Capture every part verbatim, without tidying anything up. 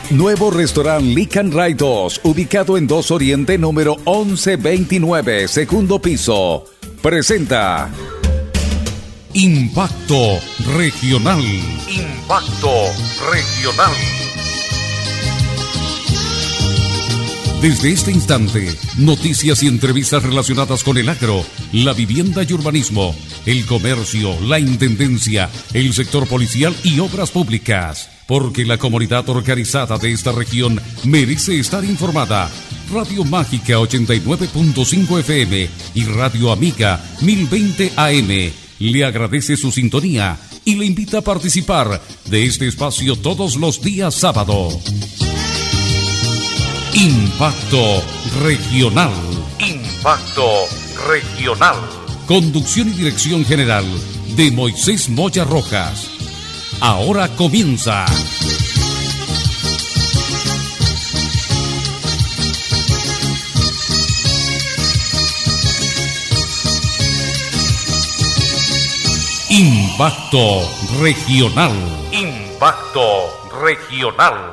Nuevo restaurante Lican Ray dos, ubicado en dos Oriente, número once veintinueve, segundo piso. Presenta Impacto Regional. Impacto Regional. Desde este instante, noticias y entrevistas relacionadas con el agro, la vivienda y urbanismo, el comercio, la intendencia, el sector policial y obras públicas. Porque la comunidad organizada de esta región merece estar informada. Radio Mágica ochenta y nueve punto cinco F M y Radio Amiga mil veinte A M le agradece su sintonía y le invita a participar de este espacio todos los días sábado. Impacto Regional. Impacto Regional. Conducción y dirección general de Moisés Moya Rojas. Ahora comienza. Impacto Regional. Impacto Regional.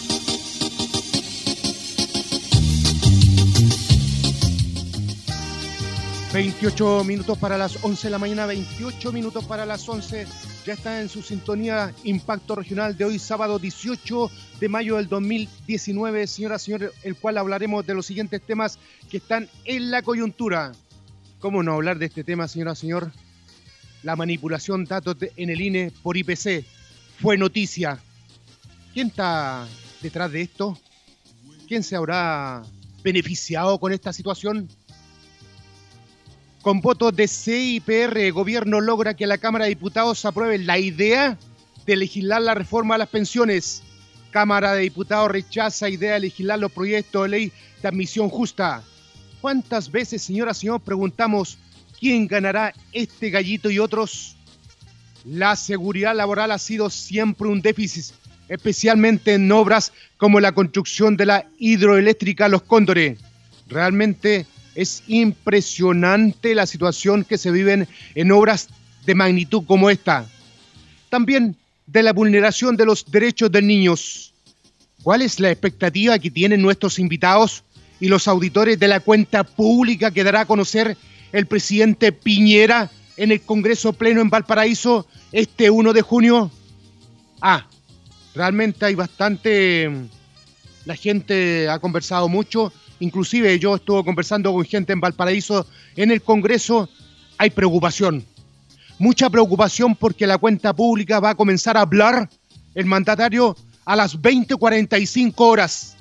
veintiocho minutos para las once de la mañana, veintiocho minutos para las once. Ya está en su sintonía Impacto Regional de hoy, sábado dieciocho de mayo del dos mil diecinueve. Señoras y señores, el cual hablaremos de los siguientes temas que están en la coyuntura. ¿Cómo no hablar de este tema, señora y señor? La manipulación de datos en el I N E por I P C fue noticia. ¿Quién está detrás de esto? ¿Quién se habrá beneficiado con esta situación? Con votos de C I P R, el gobierno logra que la Cámara de Diputados apruebe la idea de legislar la reforma a las pensiones. Cámara de Diputados rechaza idea de legislar los proyectos de ley de admisión justa. ¿Cuántas veces, señora, señor, preguntamos quién ganará este gallito y otros? La seguridad laboral ha sido siempre un déficit, especialmente en obras como la construcción de la hidroeléctrica Los Cóndores. Realmente es impresionante la situación que se vive en obras de magnitud como esta. También de la vulneración de los derechos de niños. ¿Cuál es la expectativa que tienen nuestros invitados y los auditores de la cuenta pública que dará a conocer el presidente Piñera en el Congreso Pleno en Valparaíso este primero de junio? Ah, realmente hay bastante... La gente ha conversado mucho. Inclusive yo estuve conversando con gente en Valparaíso en el Congreso. Hay preocupación, mucha preocupación porque la cuenta pública va a comenzar a hablar el mandatario a las veinte cuarenta y cinco horas.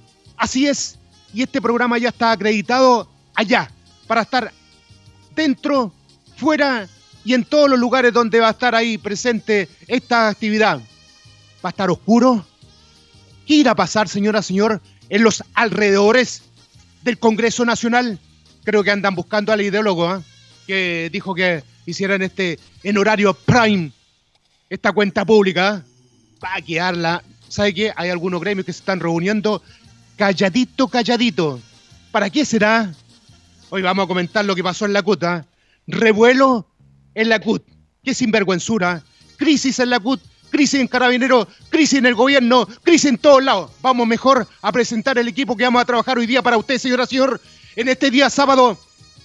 Así es, y este programa ya está acreditado allá para estar dentro, fuera y en todos los lugares donde va a estar ahí presente esta actividad. ¿Va a estar oscuro? ¿Qué irá a pasar, señora, señor, en los alrededores del Congreso Nacional? Creo que andan buscando al ideólogo, ¿eh? que dijo que hicieran este en horario prime, esta cuenta pública, ¿eh? Va a quedarla. ¿Sabe qué? Hay algunos gremios que se están reuniendo calladito, calladito. ¿Para qué será? Hoy vamos a comentar lo que pasó en la C U T. ¿eh? Revuelo en la C U T. Qué sinvergüenzura. Crisis en la C U T. Crisis en Carabineros, crisis en el gobierno, crisis en todos lados. Vamos mejor a presentar el equipo que vamos a trabajar hoy día para usted, señora, señor, en este día sábado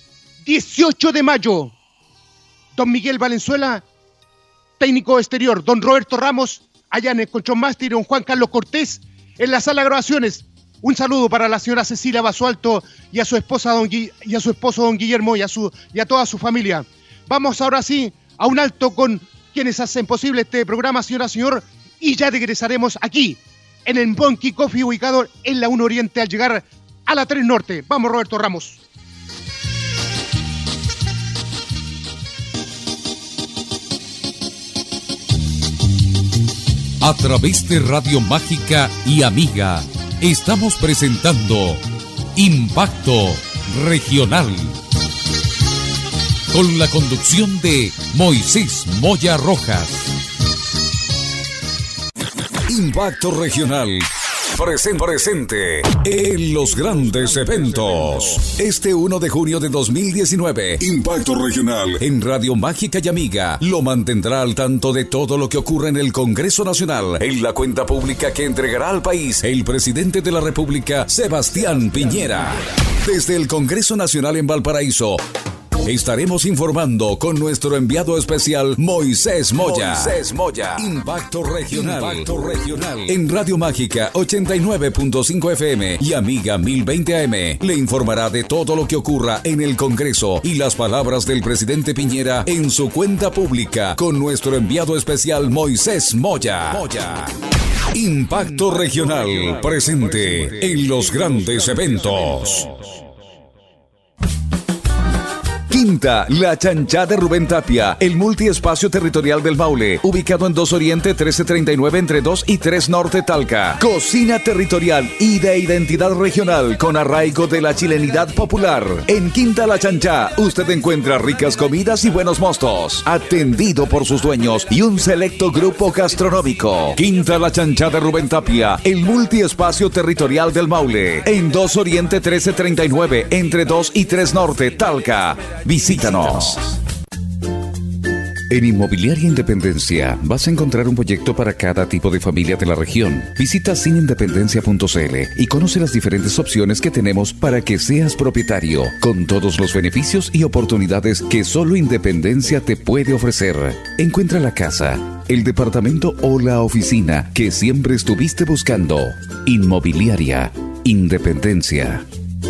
dieciocho de mayo. Don Miguel Valenzuela, técnico exterior. Don Roberto Ramos, allá en el Control Master. Don Juan Carlos Cortés, en la sala de grabaciones. Un saludo para la señora Cecilia Basualto y a su esposa don Gui- y a su esposo don Guillermo y a, su, y a toda su familia. Vamos ahora sí a un alto con quienes hacen posible este programa, señora, señor, y ya regresaremos aquí, en el Monkey Coffee, ubicado en la uno Oriente, al llegar a la tres Norte. Vamos, Roberto Ramos. A través de Radio Mágica y Amiga, estamos presentando Impacto Regional. Con la conducción de Moisés Moya Rojas. Impacto Regional Presente, presente en los grandes eventos. Este uno de junio de dos mil diecinueve, Impacto Regional en Radio Mágica y Amiga lo mantendrá al tanto de todo lo que ocurre en el Congreso Nacional, en la cuenta pública que entregará al país el presidente de la República, Sebastián Piñera. Desde el Congreso Nacional en Valparaíso, estaremos informando con nuestro enviado especial Moisés Moya. Moisés Moya. Impacto Regional. Impacto Regional. En Radio Mágica ochenta y nueve punto cinco F M y Amiga mil veinte A M le informará de todo lo que ocurra en el Congreso y las palabras del presidente Piñera en su cuenta pública con nuestro enviado especial Moisés Moya. Moya. Impacto Regional presente en los grandes eventos. Quinta, La Chanchá de Rubén Tapia, el multiespacio territorial del Maule, ubicado en dos Oriente trece treinta y nueve entre dos y tres Norte Talca. Cocina territorial y de identidad regional con arraigo de la chilenidad popular. En Quinta La Chanchá, usted encuentra ricas comidas y buenos mostos, atendido por sus dueños y un selecto grupo gastronómico. Quinta La Chanchá de Rubén Tapia, el multiespacio territorial del Maule, en dos Oriente trece treinta y nueve entre dos y tres Norte Talca. Visítanos. En Inmobiliaria Independencia vas a encontrar un proyecto para cada tipo de familia de la región. Visita sin independencia punto c l y conoce las diferentes opciones que tenemos para que seas propietario, con todos los beneficios y oportunidades que solo Independencia te puede ofrecer. Encuentra la casa, el departamento o la oficina que siempre estuviste buscando. Inmobiliaria Independencia.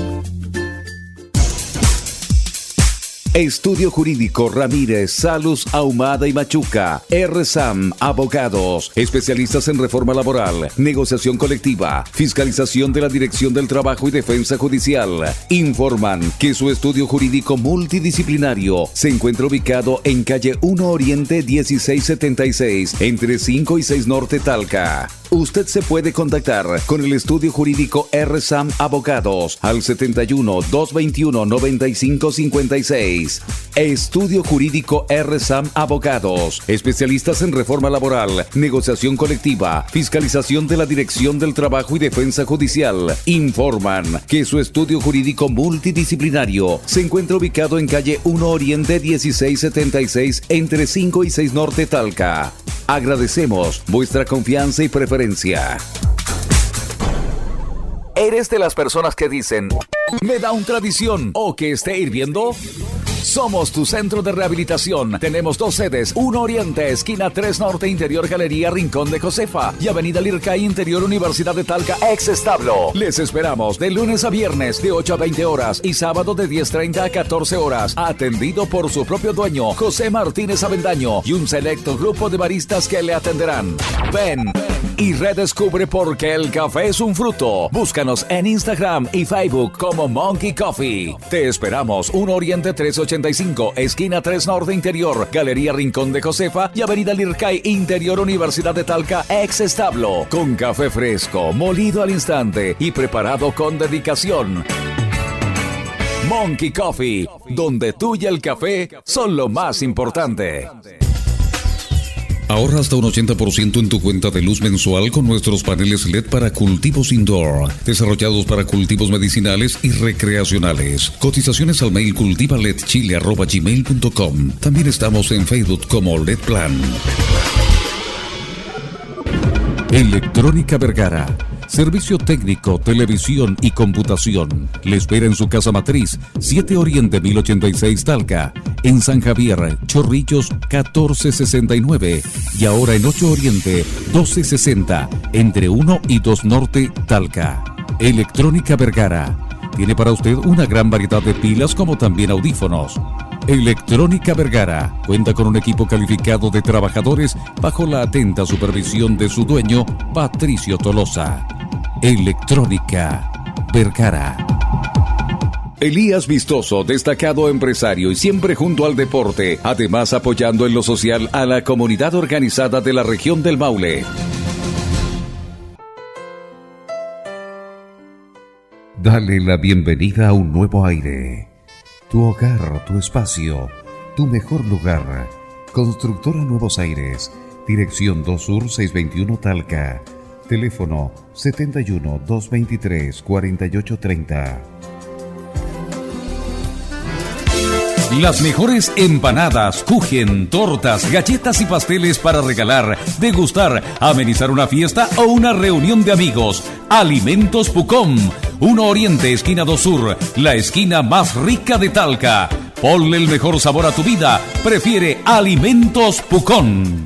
Estudio Jurídico Ramírez, Salus, Ahumada y Machuca. R S A M Abogados. Especialistas en reforma laboral, negociación colectiva, fiscalización de la Dirección del Trabajo y Defensa Judicial. Informan que su estudio jurídico multidisciplinario se encuentra ubicado en calle uno Oriente dieciséis setenta y seis, entre cinco y seis Norte Talca. Usted se puede contactar con el estudio jurídico R S A M Abogados al setenta y uno, doscientos veintiuno, noventa y cinco cincuenta y seis. Estudio Jurídico R S A M Abogados. Especialistas en reforma laboral, negociación colectiva, fiscalización de la Dirección del Trabajo y Defensa Judicial. Informan que su estudio jurídico multidisciplinario se encuentra ubicado en calle uno Oriente dieciséis setenta y seis entre cinco y seis Norte Talca. Agradecemos vuestra confianza y preferencia. ¿Eres de las personas que dicen, me da un tradición o que esté hirviendo? Somos tu centro de rehabilitación. Tenemos dos sedes, uno Oriente, esquina tres Norte, Interior Galería Rincón de Josefa y Avenida Lircay, Interior Universidad de Talca, ex establo. Les esperamos de lunes a viernes de ocho a veinte horas y sábado de diez treinta a catorce horas. Atendido por su propio dueño, José Martínez Avendaño, y un selecto grupo de baristas que le atenderán. Ven y redescubre por qué el café es un fruto. Búscanos en Instagram y Facebook como Monkey Coffee. Te esperamos, uno Oriente trescientos ochenta y cinco, esquina tres Norte Interior, Galería Rincón de Josefa y Avenida Lircay, Interior Universidad de Talca, ex establo. Con café fresco, molido al instante y preparado con dedicación. Monkey Coffee, donde tú y el café son lo más importante. Ahorra hasta un ochenta por ciento en tu cuenta de luz mensual con nuestros paneles L E D para cultivos indoor, desarrollados para cultivos medicinales y recreacionales. Cotizaciones al mail cultivaledchile arroba gmail punto com. También estamos en Facebook como L E D Plan. Electrónica Vergara. Servicio técnico, televisión y computación. Le espera en su casa matriz, siete Oriente mil ochenta y seis Talca. En San Javier, Chorrillos catorce sesenta y nueve. Y ahora en ocho Oriente, doce sesenta. Entre uno y dos Norte Talca. Electrónica Vergara. Tiene para usted una gran variedad de pilas como también audífonos. Electrónica Vergara cuenta con un equipo calificado de trabajadores bajo la atenta supervisión de su dueño, Patricio Tolosa. Electrónica Vergara. Elías Vistoso, destacado empresario y siempre junto al deporte, además apoyando en lo social a la comunidad organizada de la región del Maule. Dale la bienvenida a un nuevo aire. Tu hogar, tu espacio, tu mejor lugar. Constructora Nuevos Aires. Dirección dos Sur seiscientos veintiuno Talca. Teléfono setenta y uno, doscientos veintitrés, cuarenta y ocho treinta. Las mejores empanadas, kuchen, tortas, galletas y pasteles para regalar, degustar, amenizar una fiesta o una reunión de amigos. Alimentos Pucón. uno Oriente, esquina dos Sur, la esquina más rica de Talca. Ponle el mejor sabor a tu vida. Prefiere Alimentos Pucón.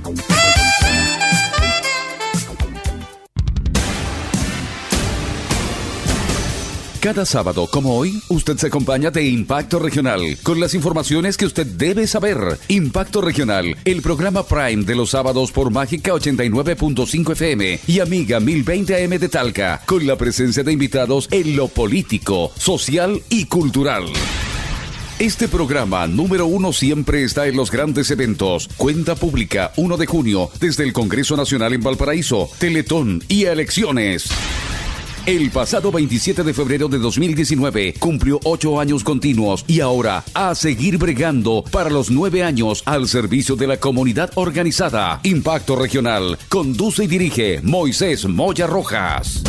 Cada sábado, como hoy, usted se acompaña de Impacto Regional, con las informaciones que usted debe saber. Impacto Regional, el programa Prime de los sábados por Mágica ochenta y nueve punto cinco F M y Amiga mil veinte A M de Talca, con la presencia de invitados en lo político, social y cultural. Este programa número uno siempre está en los grandes eventos. Cuenta pública, uno de junio, desde el Congreso Nacional en Valparaíso, Teletón y elecciones. El pasado veintisiete de febrero de dos mil diecinueve cumplió ocho años continuos y ahora a seguir bregando para los nueve años al servicio de la comunidad organizada. Impacto Regional. Conduce y dirige Moisés Moya Rojas.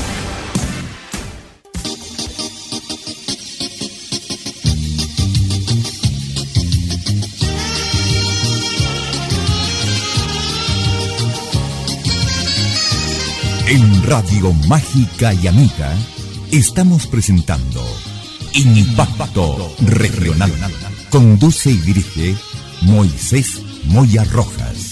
En Radio Mágica y Amiga estamos presentando Impacto Regional. Conduce y dirige Moisés Moya Rojas.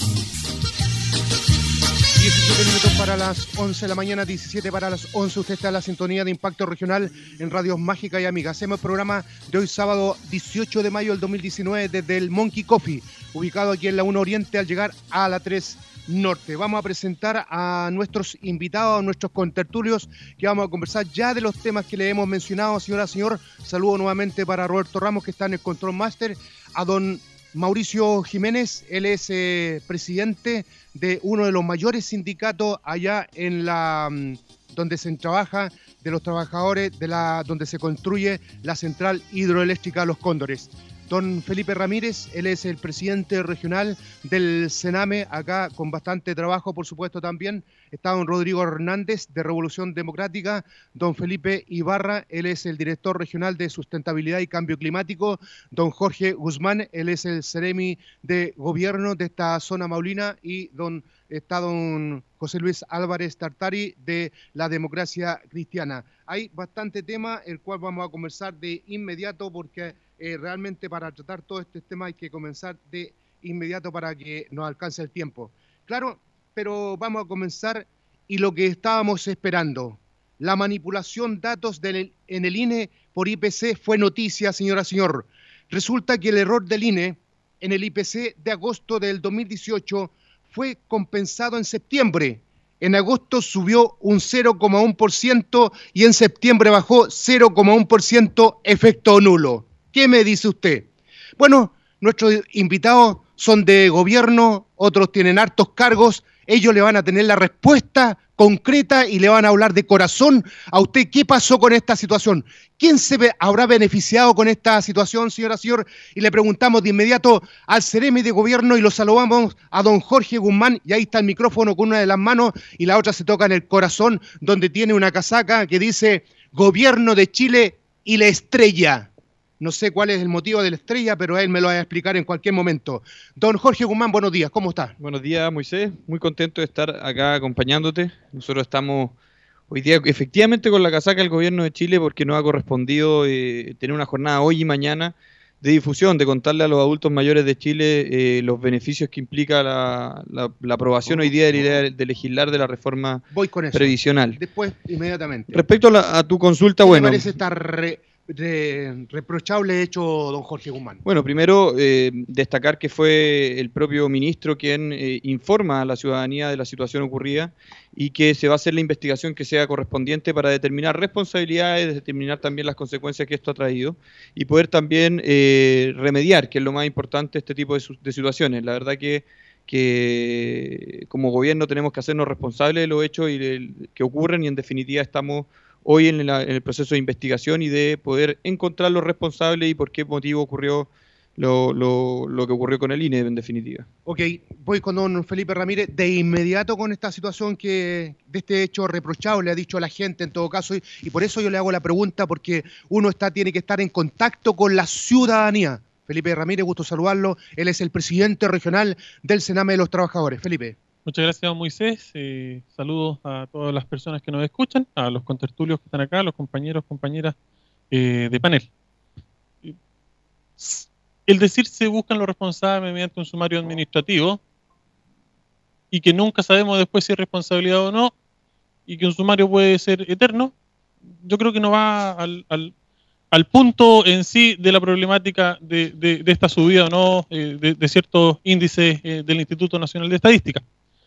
diecisiete minutos para las once de la mañana, diecisiete para las once. Usted está en la sintonía de Impacto Regional en Radio Mágica y Amiga. Hacemos el programa de hoy sábado dieciocho de mayo del dos mil diecinueve desde el Monkey Coffee, ubicado aquí en la uno Oriente al llegar a la tres Norte. Vamos a presentar a nuestros invitados, a nuestros contertulios, que vamos a conversar ya de los temas que le hemos mencionado, señora, señor. Saludo nuevamente para Roberto Ramos, que está en el Control Master, a don Mauricio Jiménez. Él es eh, presidente de uno de los mayores sindicatos allá en la donde se trabaja, de los trabajadores, de la donde se construye la central hidroeléctrica Los Cóndores. Don Felipe Ramírez, él es el presidente regional del Sename, acá con bastante trabajo, por supuesto, también. Está don Rodrigo Hernández, de Revolución Democrática. Don Felipe Ibarra, él es el director regional de Sustentabilidad y Cambio Climático. Don Jorge Guzmán, él es el Ceremi de Gobierno de esta zona maulina. Y don está don José Luis Álvarez Tartari, de la Democracia Cristiana. Hay bastante tema, el cual vamos a conversar de inmediato, porque Eh, realmente para tratar todo este tema hay que comenzar de inmediato para que nos alcance el tiempo. Claro, pero vamos a comenzar y lo que estábamos esperando. La manipulación de datos del, en el I N E por I P C fue noticia, señora, señor. Resulta que el error del I N E en el I P C de agosto del dos mil dieciocho fue compensado en septiembre. En agosto subió un cero coma uno por ciento y en septiembre bajó cero coma uno por ciento, efecto nulo. ¿Qué me dice usted? Bueno, nuestros invitados son de gobierno, otros tienen hartos cargos, ellos le van a tener la respuesta concreta y le van a hablar de corazón a usted qué pasó con esta situación. ¿Quién se ve, habrá beneficiado con esta situación, señora, señor? Y le preguntamos de inmediato al Ceremi de Gobierno y lo saludamos a don Jorge Guzmán, y ahí está el micrófono con una de las manos y la otra se toca en el corazón, donde tiene una casaca que dice Gobierno de Chile y la estrella. No sé cuál es el motivo de la estrella, pero él me lo va a explicar en cualquier momento. Don Jorge Guzmán, buenos días, ¿cómo está? Buenos días, Moisés. Muy contento de estar acá acompañándote. Nosotros estamos hoy día efectivamente con la casaca del Gobierno de Chile porque nos ha correspondido eh, tener una jornada hoy y mañana de difusión, de contarle a los adultos mayores de Chile eh, los beneficios que implica la, la, la aprobación hoy día de la idea de legislar de la reforma Voy con eso. previsional. Después, inmediatamente. Respecto a, la, a tu consulta, ¿Qué bueno... me parece estar re... De reprochable hecho don Jorge Guzmán? Bueno, primero eh, destacar que fue el propio ministro quien eh, informa a la ciudadanía de la situación ocurrida y que se va a hacer la investigación que sea correspondiente para determinar responsabilidades, determinar también las consecuencias que esto ha traído y poder también eh, remediar, que es lo más importante, este tipo de, de situaciones. La verdad que, que como gobierno tenemos que hacernos responsables de los hechos y de, que ocurren y en definitiva estamos hoy en, la, en el proceso de investigación y de poder encontrar los responsables y por qué motivo ocurrió lo, lo, lo que ocurrió con el I N E en definitiva. Ok, voy con don Felipe Ramírez de inmediato con esta situación que de este hecho reprochable ha dicho la gente en todo caso y, y por eso yo le hago la pregunta porque uno está tiene que estar en contacto con la ciudadanía. Felipe Ramírez, gusto saludarlo, él es el presidente regional del Sename de los Trabajadores. Felipe. Muchas gracias, Moisés. Eh, saludos a todas las personas que nos escuchan, a los contertulios que están acá, a los compañeros, compañeras eh, de panel. El decir se buscan los responsables mediante un sumario administrativo y que nunca sabemos después si es responsabilidad o no y que un sumario puede ser eterno, yo creo que no va al, al, al punto en sí de la problemática de, de, de esta subida o no eh, de, de ciertos índices eh, del Instituto Nacional de Estadística.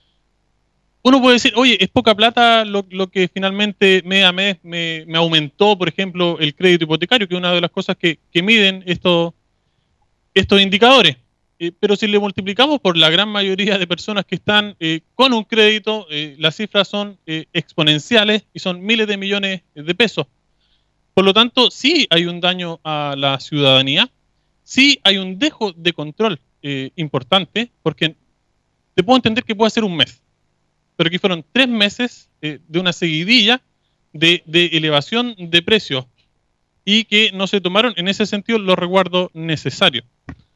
Uno puede decir, oye, es poca plata lo, lo que finalmente mes a mes me, me aumentó, por ejemplo, el crédito hipotecario, que es una de las cosas que, que miden estos, estos indicadores. Eh, pero si le multiplicamos por la gran mayoría de personas que están eh, con un crédito, eh, las cifras son eh, exponenciales y son miles de millones de pesos. Por lo tanto, sí hay un daño a la ciudadanía, sí hay un dejo de control eh, importante, porque te puedo entender que puede ser un mes. Pero aquí fueron tres meses eh, de una seguidilla de, de elevación de precios y que no se tomaron en ese sentido los resguardos necesarios.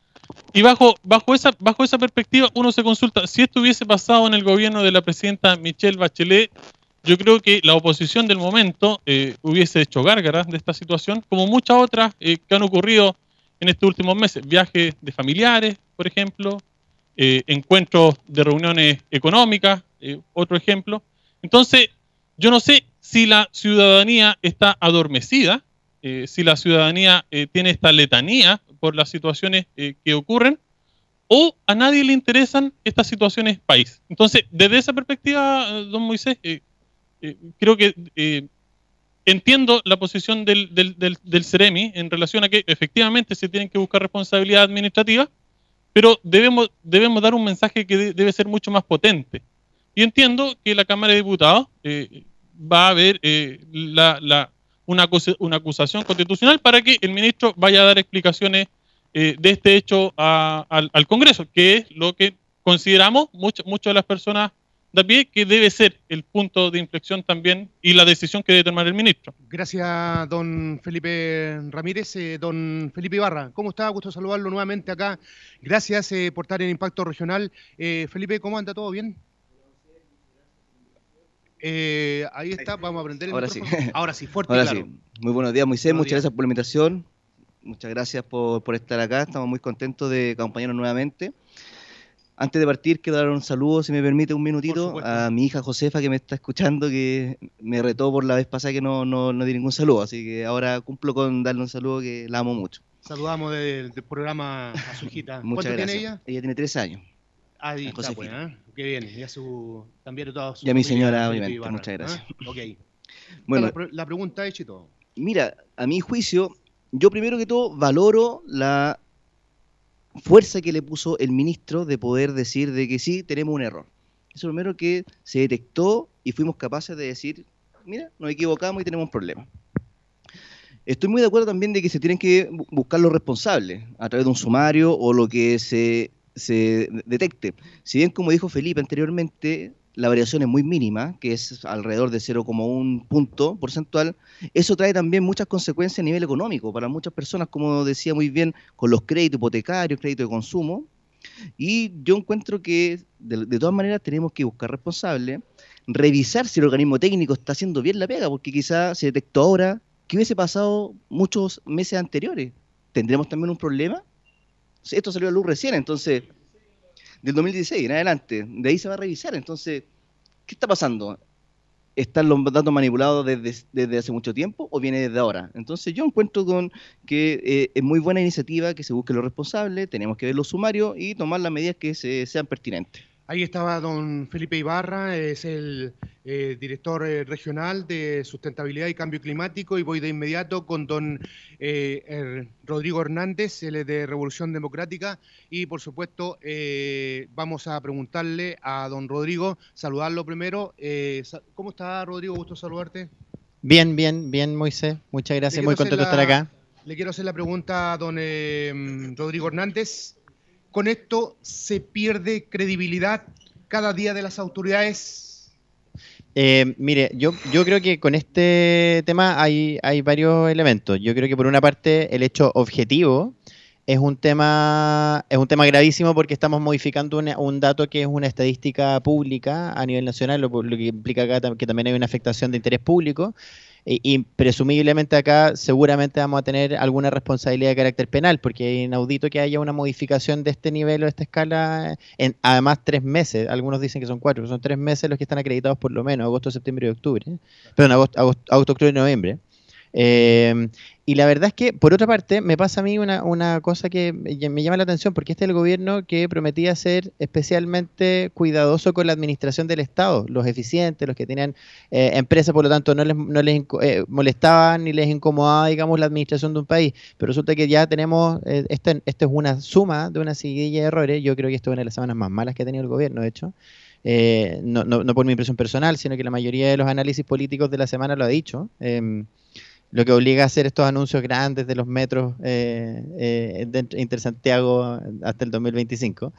Y bajo, bajo, esa, bajo esa perspectiva uno se consulta, si esto hubiese pasado en el gobierno de la presidenta Michelle Bachelet, yo creo que la oposición del momento eh, hubiese hecho gárgaras de esta situación, como muchas otras eh, que han ocurrido en estos últimos meses. Viajes de familiares, por ejemplo, eh, encuentros de reuniones económicas, Eh, otro ejemplo. Entonces, yo no sé si la ciudadanía está adormecida, eh, si la ciudadanía eh, tiene esta letanía por las situaciones eh, que ocurren, o a nadie le interesan estas situaciones país. Entonces, desde esa perspectiva, don Moisés, eh, eh, creo que eh, entiendo la posición del, del, del, del Ceremi en relación a que efectivamente se tienen que buscar responsabilidad administrativa, pero debemos, debemos dar un mensaje que de, debe ser mucho más potente. Y entiendo que la Cámara de Diputados eh, va a haber eh, la, la, una, acusa, una acusación constitucional para que el ministro vaya a dar explicaciones eh, de este hecho a, al, al Congreso, que es lo que consideramos muchas mucho de las personas de a pie que debe ser el punto de inflexión también y la decisión que debe tomar el ministro. Gracias, don Felipe Ramírez. Eh, don Felipe Ibarra, ¿cómo está? Gusto saludarlo nuevamente acá. Gracias eh, por estar en Impacto Regional. Eh, Felipe, ¿cómo anda? ¿Todo bien? Eh, ahí está, vamos a aprender el Ahora micrófono. sí. Ahora sí, fuerte Ahora y claro. sí. Muy buenos días, Moisés. Buenos Muchas días. gracias por la invitación. Muchas gracias por, por estar acá. Estamos muy contentos de acompañarnos nuevamente. Antes de partir, quiero dar un saludo, si me permite, un minutito, a mi hija Josefa, que me está escuchando, que me retó por la vez pasada que no, no, no di ningún saludo. Así que ahora cumplo con darle un saludo, que la amo mucho. Saludamos del, del programa a su hijita. Muchas ¿Cuánto gracias. tiene ella? Ella tiene tres años. Ah, ahí está, pues, ¿eh? Qué bien. Y a su, también a toda su Y a mi familia, señora, Felipe obviamente. Ibarra, Muchas gracias. ¿eh? Ok. Bueno, la, pre- la pregunta hecha y todo. Mira, a mi juicio, yo primero que todo valoro la fuerza que le puso el ministro de poder decir de que sí, tenemos un error. Eso primero que se detectó y fuimos capaces de decir, mira, nos equivocamos y tenemos un problema. Estoy muy de acuerdo también de que se tienen que bu- buscar los responsables a través de un sumario o lo que se, se detecte. Si bien, como dijo Felipe anteriormente, la variación es muy mínima, que es alrededor de cero coma uno punto porcentual, eso trae también muchas consecuencias a nivel económico para muchas personas, como decía muy bien, con los créditos hipotecarios, créditos de consumo. Y yo encuentro que, de, de todas maneras, tenemos que buscar responsables, revisar si el organismo técnico está haciendo bien la pega, porque quizá se detectó ahora que hubiese pasado muchos meses anteriores. ¿Tendremos también un problema? Esto salió a luz recién, entonces, del dos mil dieciséis en adelante, de ahí se va a revisar. Entonces, ¿qué está pasando? ¿Están los datos manipulados desde, desde hace mucho tiempo o viene desde ahora? Entonces yo encuentro con que eh, es muy buena iniciativa que se busquen los responsables, tenemos que ver los sumarios y tomar las medidas que se, sean pertinentes. Ahí estaba don Felipe Ibarra, es el eh, director eh, regional de Sustentabilidad y Cambio Climático, y voy de inmediato con don eh, er, Rodrigo Hernández, él es de Revolución Democrática, y por supuesto eh, vamos a preguntarle a don Rodrigo, saludarlo primero. Eh, ¿Cómo está, Rodrigo? Gusto saludarte. Bien, bien, bien, Moisés. Muchas gracias, muy contento de estar acá. Le quiero hacer la pregunta a don eh, Rodrigo Hernández. ¿Con esto se pierde credibilidad cada día de las autoridades? Eh, mire, yo, yo creo que con este tema hay, hay varios elementos. Yo creo que por una parte el hecho objetivo es un tema, es un tema gravísimo porque estamos modificando una, un dato que es una estadística pública a nivel nacional, lo, lo que implica acá que también hay una afectación de interés público. Y, y presumiblemente acá seguramente vamos a tener alguna responsabilidad de carácter penal, porque es inaudito que haya una modificación de este nivel o de esta escala en además tres meses. Algunos dicen que son cuatro, pero son tres meses los que están acreditados por lo menos, agosto, septiembre y octubre. ¿eh? Perdón, agosto, agosto, agosto, octubre y noviembre. Eh, y la verdad es que, por otra parte, me pasa a mí una, una cosa que me llama la atención, porque este es el gobierno que prometía ser especialmente cuidadoso con la administración del Estado, los eficientes, los que tenían eh, empresas, por lo tanto no les, no les eh, molestaban ni les incomodaba, digamos, la administración de un país, pero resulta que ya tenemos, eh, esto, esto es una suma de una seguidilla de errores. Yo creo que esto es una de las semanas más malas que ha tenido el gobierno, de hecho. Eh, no, no, no por mi impresión personal, sino que la mayoría de los análisis políticos de la semana lo ha dicho. Eh, lo que obliga a hacer estos anuncios grandes de los metros eh, eh, de Intersantiago hasta el dos mil veinticinco.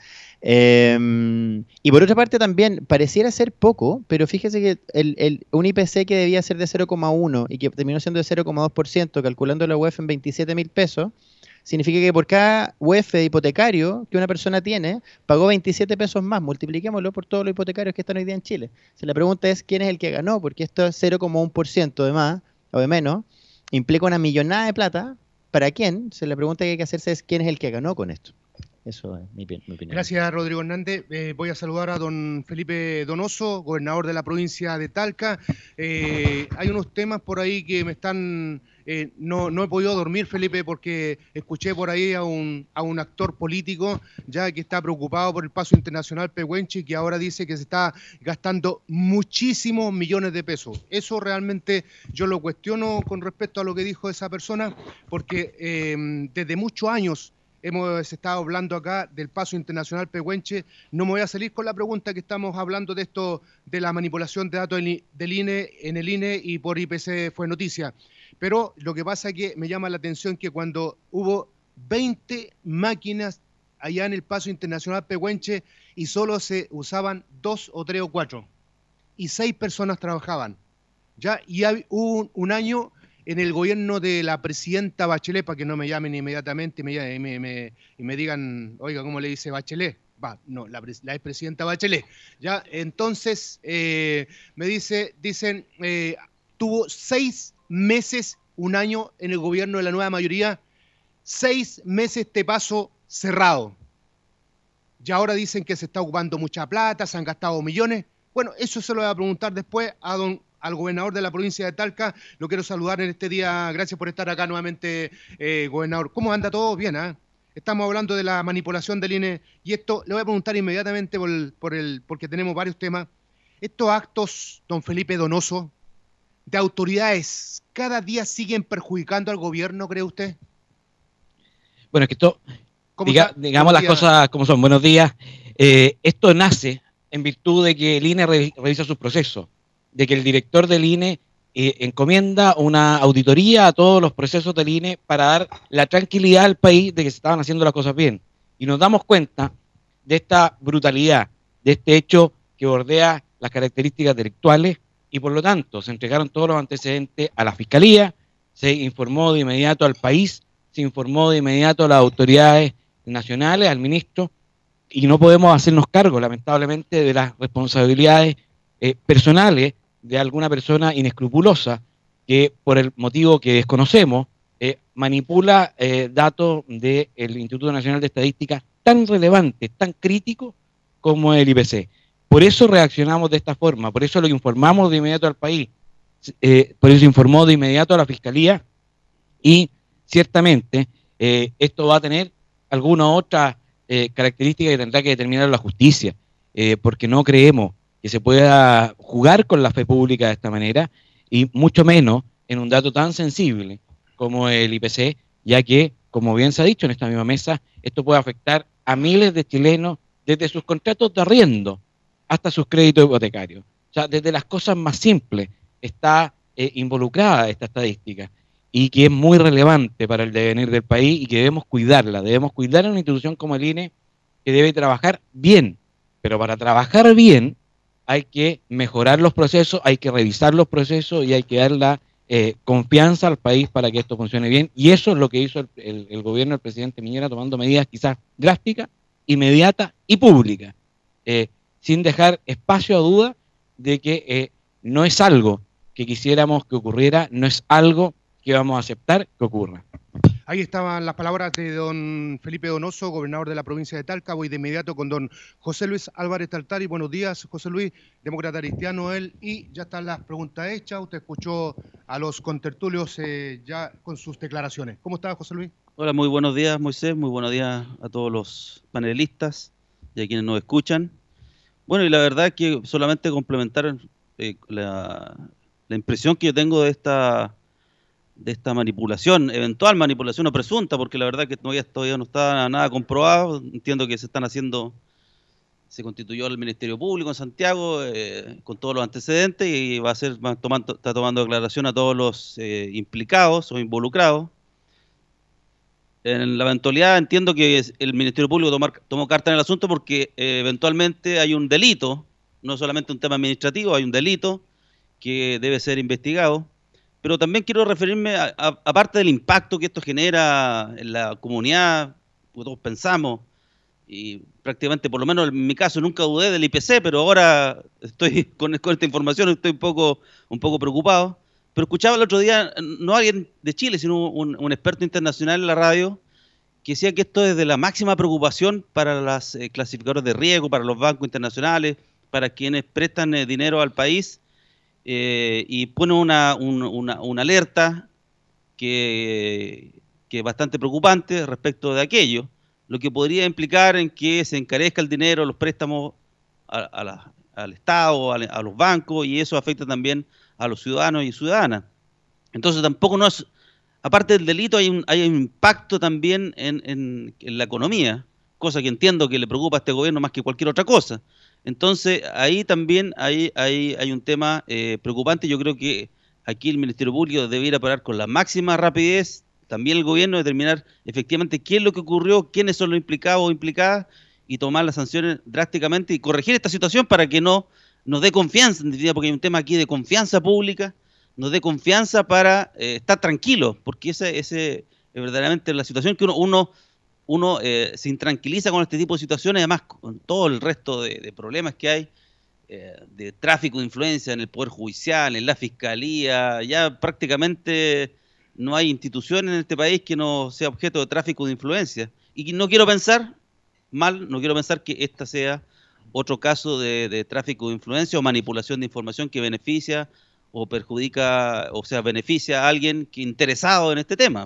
Eh, y por otra parte también, pareciera ser poco, pero fíjese que el, el, un I P C que debía ser de cero coma uno y que terminó siendo de cero coma dos por ciento, calculando la U E F en veintisiete mil pesos, significa que por cada U E F de hipotecario que una persona tiene, pagó veintisiete pesos más. Multipliquémoslo por todos los hipotecarios que están hoy día en Chile. Si la pregunta es quién es el que ganó, porque esto es cero coma uno por ciento de más o de menos, implica una millonada de plata. ¿Para quién? Si la pregunta que hay que hacerse es quién es el que ganó con esto. Eso es mi, mi opinión. Gracias, Rodrigo Hernández. Eh, voy a saludar a don Felipe Donoso, gobernador de la provincia de Talca. Eh, hay unos temas por ahí que me están... Eh, no, no he podido dormir, Felipe, porque escuché por ahí a un, a un actor político ya que está preocupado por el paso internacional Pehuenche, que ahora dice que se está gastando muchísimos millones de pesos. Eso realmente yo lo cuestiono con respecto a lo que dijo esa persona, porque eh, desde muchos años hemos estado hablando acá del paso internacional Pehuenche. No me voy a salir con la pregunta que estamos hablando de esto, de la manipulación de datos del I N E en el I N E y por I P C fue noticia. Pero lo que pasa es que me llama la atención que cuando hubo veinte máquinas allá en el paso internacional Pehuenche y solo se usaban dos o tres o cuatro y seis personas trabajaban. Ya, y hubo un, un año en el gobierno de la presidenta Bachelet, para que no me llamen inmediatamente y me, me, me, y me digan, oiga, ¿cómo le dice Bachelet? Va, no, la, la expresidenta Bachelet. Ya, entonces eh, me dice, dicen, eh, tuvo seis meses, un año en el gobierno de la nueva mayoría, seis meses este paso cerrado. Y ahora dicen que se está ocupando mucha plata, se han gastado millones. Bueno, eso se lo voy a preguntar después a don al gobernador de la provincia de Talca. Lo quiero saludar en este día. Gracias por estar acá nuevamente, eh, gobernador. ¿Cómo anda todo? Bien, ¿eh? Estamos hablando de la manipulación del I N E y esto le voy a preguntar inmediatamente por el, por el, porque tenemos varios temas. Estos actos, don Felipe Donoso, de autoridades, ¿cada día siguen perjudicando al gobierno, cree usted? Bueno, es que esto, diga, digamos las cosas como son. Buenos días. Eh, esto nace en virtud de que el I N E revisa sus procesos, de que el director del I N E eh, encomienda una auditoría a todos los procesos del I N E para dar la tranquilidad al país de que se estaban haciendo las cosas bien. Y nos damos cuenta de esta brutalidad, de este hecho que bordea las características delictuales y por lo tanto se entregaron todos los antecedentes a la Fiscalía, se informó de inmediato al país, se informó de inmediato a las autoridades nacionales, al ministro, y no podemos hacernos cargo, lamentablemente, de las responsabilidades eh, personales de alguna persona inescrupulosa que, por el motivo que desconocemos, eh, manipula eh, datos del Instituto Nacional de Estadística tan relevantes, tan críticos como el I P C. Por eso reaccionamos de esta forma, por eso lo informamos de inmediato al país, eh, por eso informó de inmediato a la Fiscalía y ciertamente eh, esto va a tener alguna otra eh, característica que tendrá que determinar la justicia, eh, porque no creemos que se pueda jugar con la fe pública de esta manera y mucho menos en un dato tan sensible como el I P C, ya que, como bien se ha dicho en esta misma mesa, esto puede afectar a miles de chilenos desde sus contratos de arriendo hasta sus créditos hipotecarios. O sea, desde las cosas más simples está eh, involucrada esta estadística. y que es muy relevante para el devenir del país y que debemos cuidarla. Debemos cuidar a una institución como el I N E que debe trabajar bien, pero para trabajar bien hay que mejorar los procesos, hay que revisar los procesos y hay que dar la eh, confianza al país para que esto funcione bien. Y eso es lo que hizo el, el, el gobierno del presidente Piñera, tomando medidas quizás drásticas, inmediatas y públicas, eh, sin dejar espacio a duda de que eh, no es algo que quisiéramos que ocurriera, no es algo que vamos a aceptar que ocurra. Ahí estaban las palabras de don Felipe Donoso, gobernador de la provincia de Talca. Voy de inmediato con don José Luis Álvarez Tartari. Buenos días, José Luis, demócrata cristiano él. Y ya están las preguntas hechas. Usted escuchó a los contertulios eh, ya con sus declaraciones. ¿Cómo está, José Luis? Hola, muy buenos días, Moisés. Muy buenos días a todos los panelistas y a quienes nos escuchan. Bueno, y la verdad es que solamente complementar eh, la, la impresión que yo tengo de esta... de esta manipulación, eventual manipulación o presunta, porque la verdad que todavía, todavía no está nada comprobado. Entiendo que se están haciendo, se constituyó el Ministerio Público en Santiago eh, con todos los antecedentes y va a ser, va tomando, está tomando declaración a todos los eh, implicados o involucrados. En la eventualidad entiendo que el Ministerio Público tomar, tomó carta en el asunto porque eh, eventualmente hay un delito, no solamente un tema administrativo, hay un delito que debe ser investigado. Pero también quiero referirme, a, a, aparte del impacto que esto genera en la comunidad, porque todos pensamos, y prácticamente, por lo menos en mi caso, nunca dudé del I P C, pero ahora estoy con, con esta información, estoy un poco, un poco preocupado. Pero escuchaba el otro día, no alguien de Chile, sino un, un experto internacional en la radio, que decía que esto es de la máxima preocupación para los eh, clasificadores de riesgo, para los bancos internacionales, para quienes prestan eh, dinero al país. Eh, y pone una, un, una, una alerta que, que es bastante preocupante respecto de aquello, lo que podría implicar en que se encarezca el dinero, los préstamos a, a la, al Estado, a, a los bancos, y eso afecta también a los ciudadanos y ciudadanas. Entonces tampoco no es, aparte del delito, hay un, hay un impacto también en, en, en la economía, cosa que entiendo que le preocupa a este gobierno más que cualquier otra cosa. Entonces, ahí también hay, hay, hay un tema eh, preocupante. Yo creo que aquí el Ministerio Público debiera parar con la máxima rapidez, también el gobierno, determinar efectivamente qué es lo que ocurrió, quiénes son los implicados o implicadas, y tomar las sanciones drásticamente y corregir esta situación para que no nos dé confianza, en definitiva, porque hay un tema aquí de confianza pública, nos dé confianza para eh, estar tranquilos, porque ese, ese es verdaderamente la situación que uno... uno uno eh, se intranquiliza con este tipo de situaciones, además con todo el resto de, de problemas que hay, eh, de tráfico de influencia en el Poder Judicial, en la Fiscalía. Ya prácticamente no hay institución en este país que no sea objeto de tráfico de influencia. Y no quiero pensar mal, no quiero pensar que esta sea otro caso de, de tráfico de influencia o manipulación de información que beneficia o perjudica, o sea, beneficia a alguien que interesado en este tema.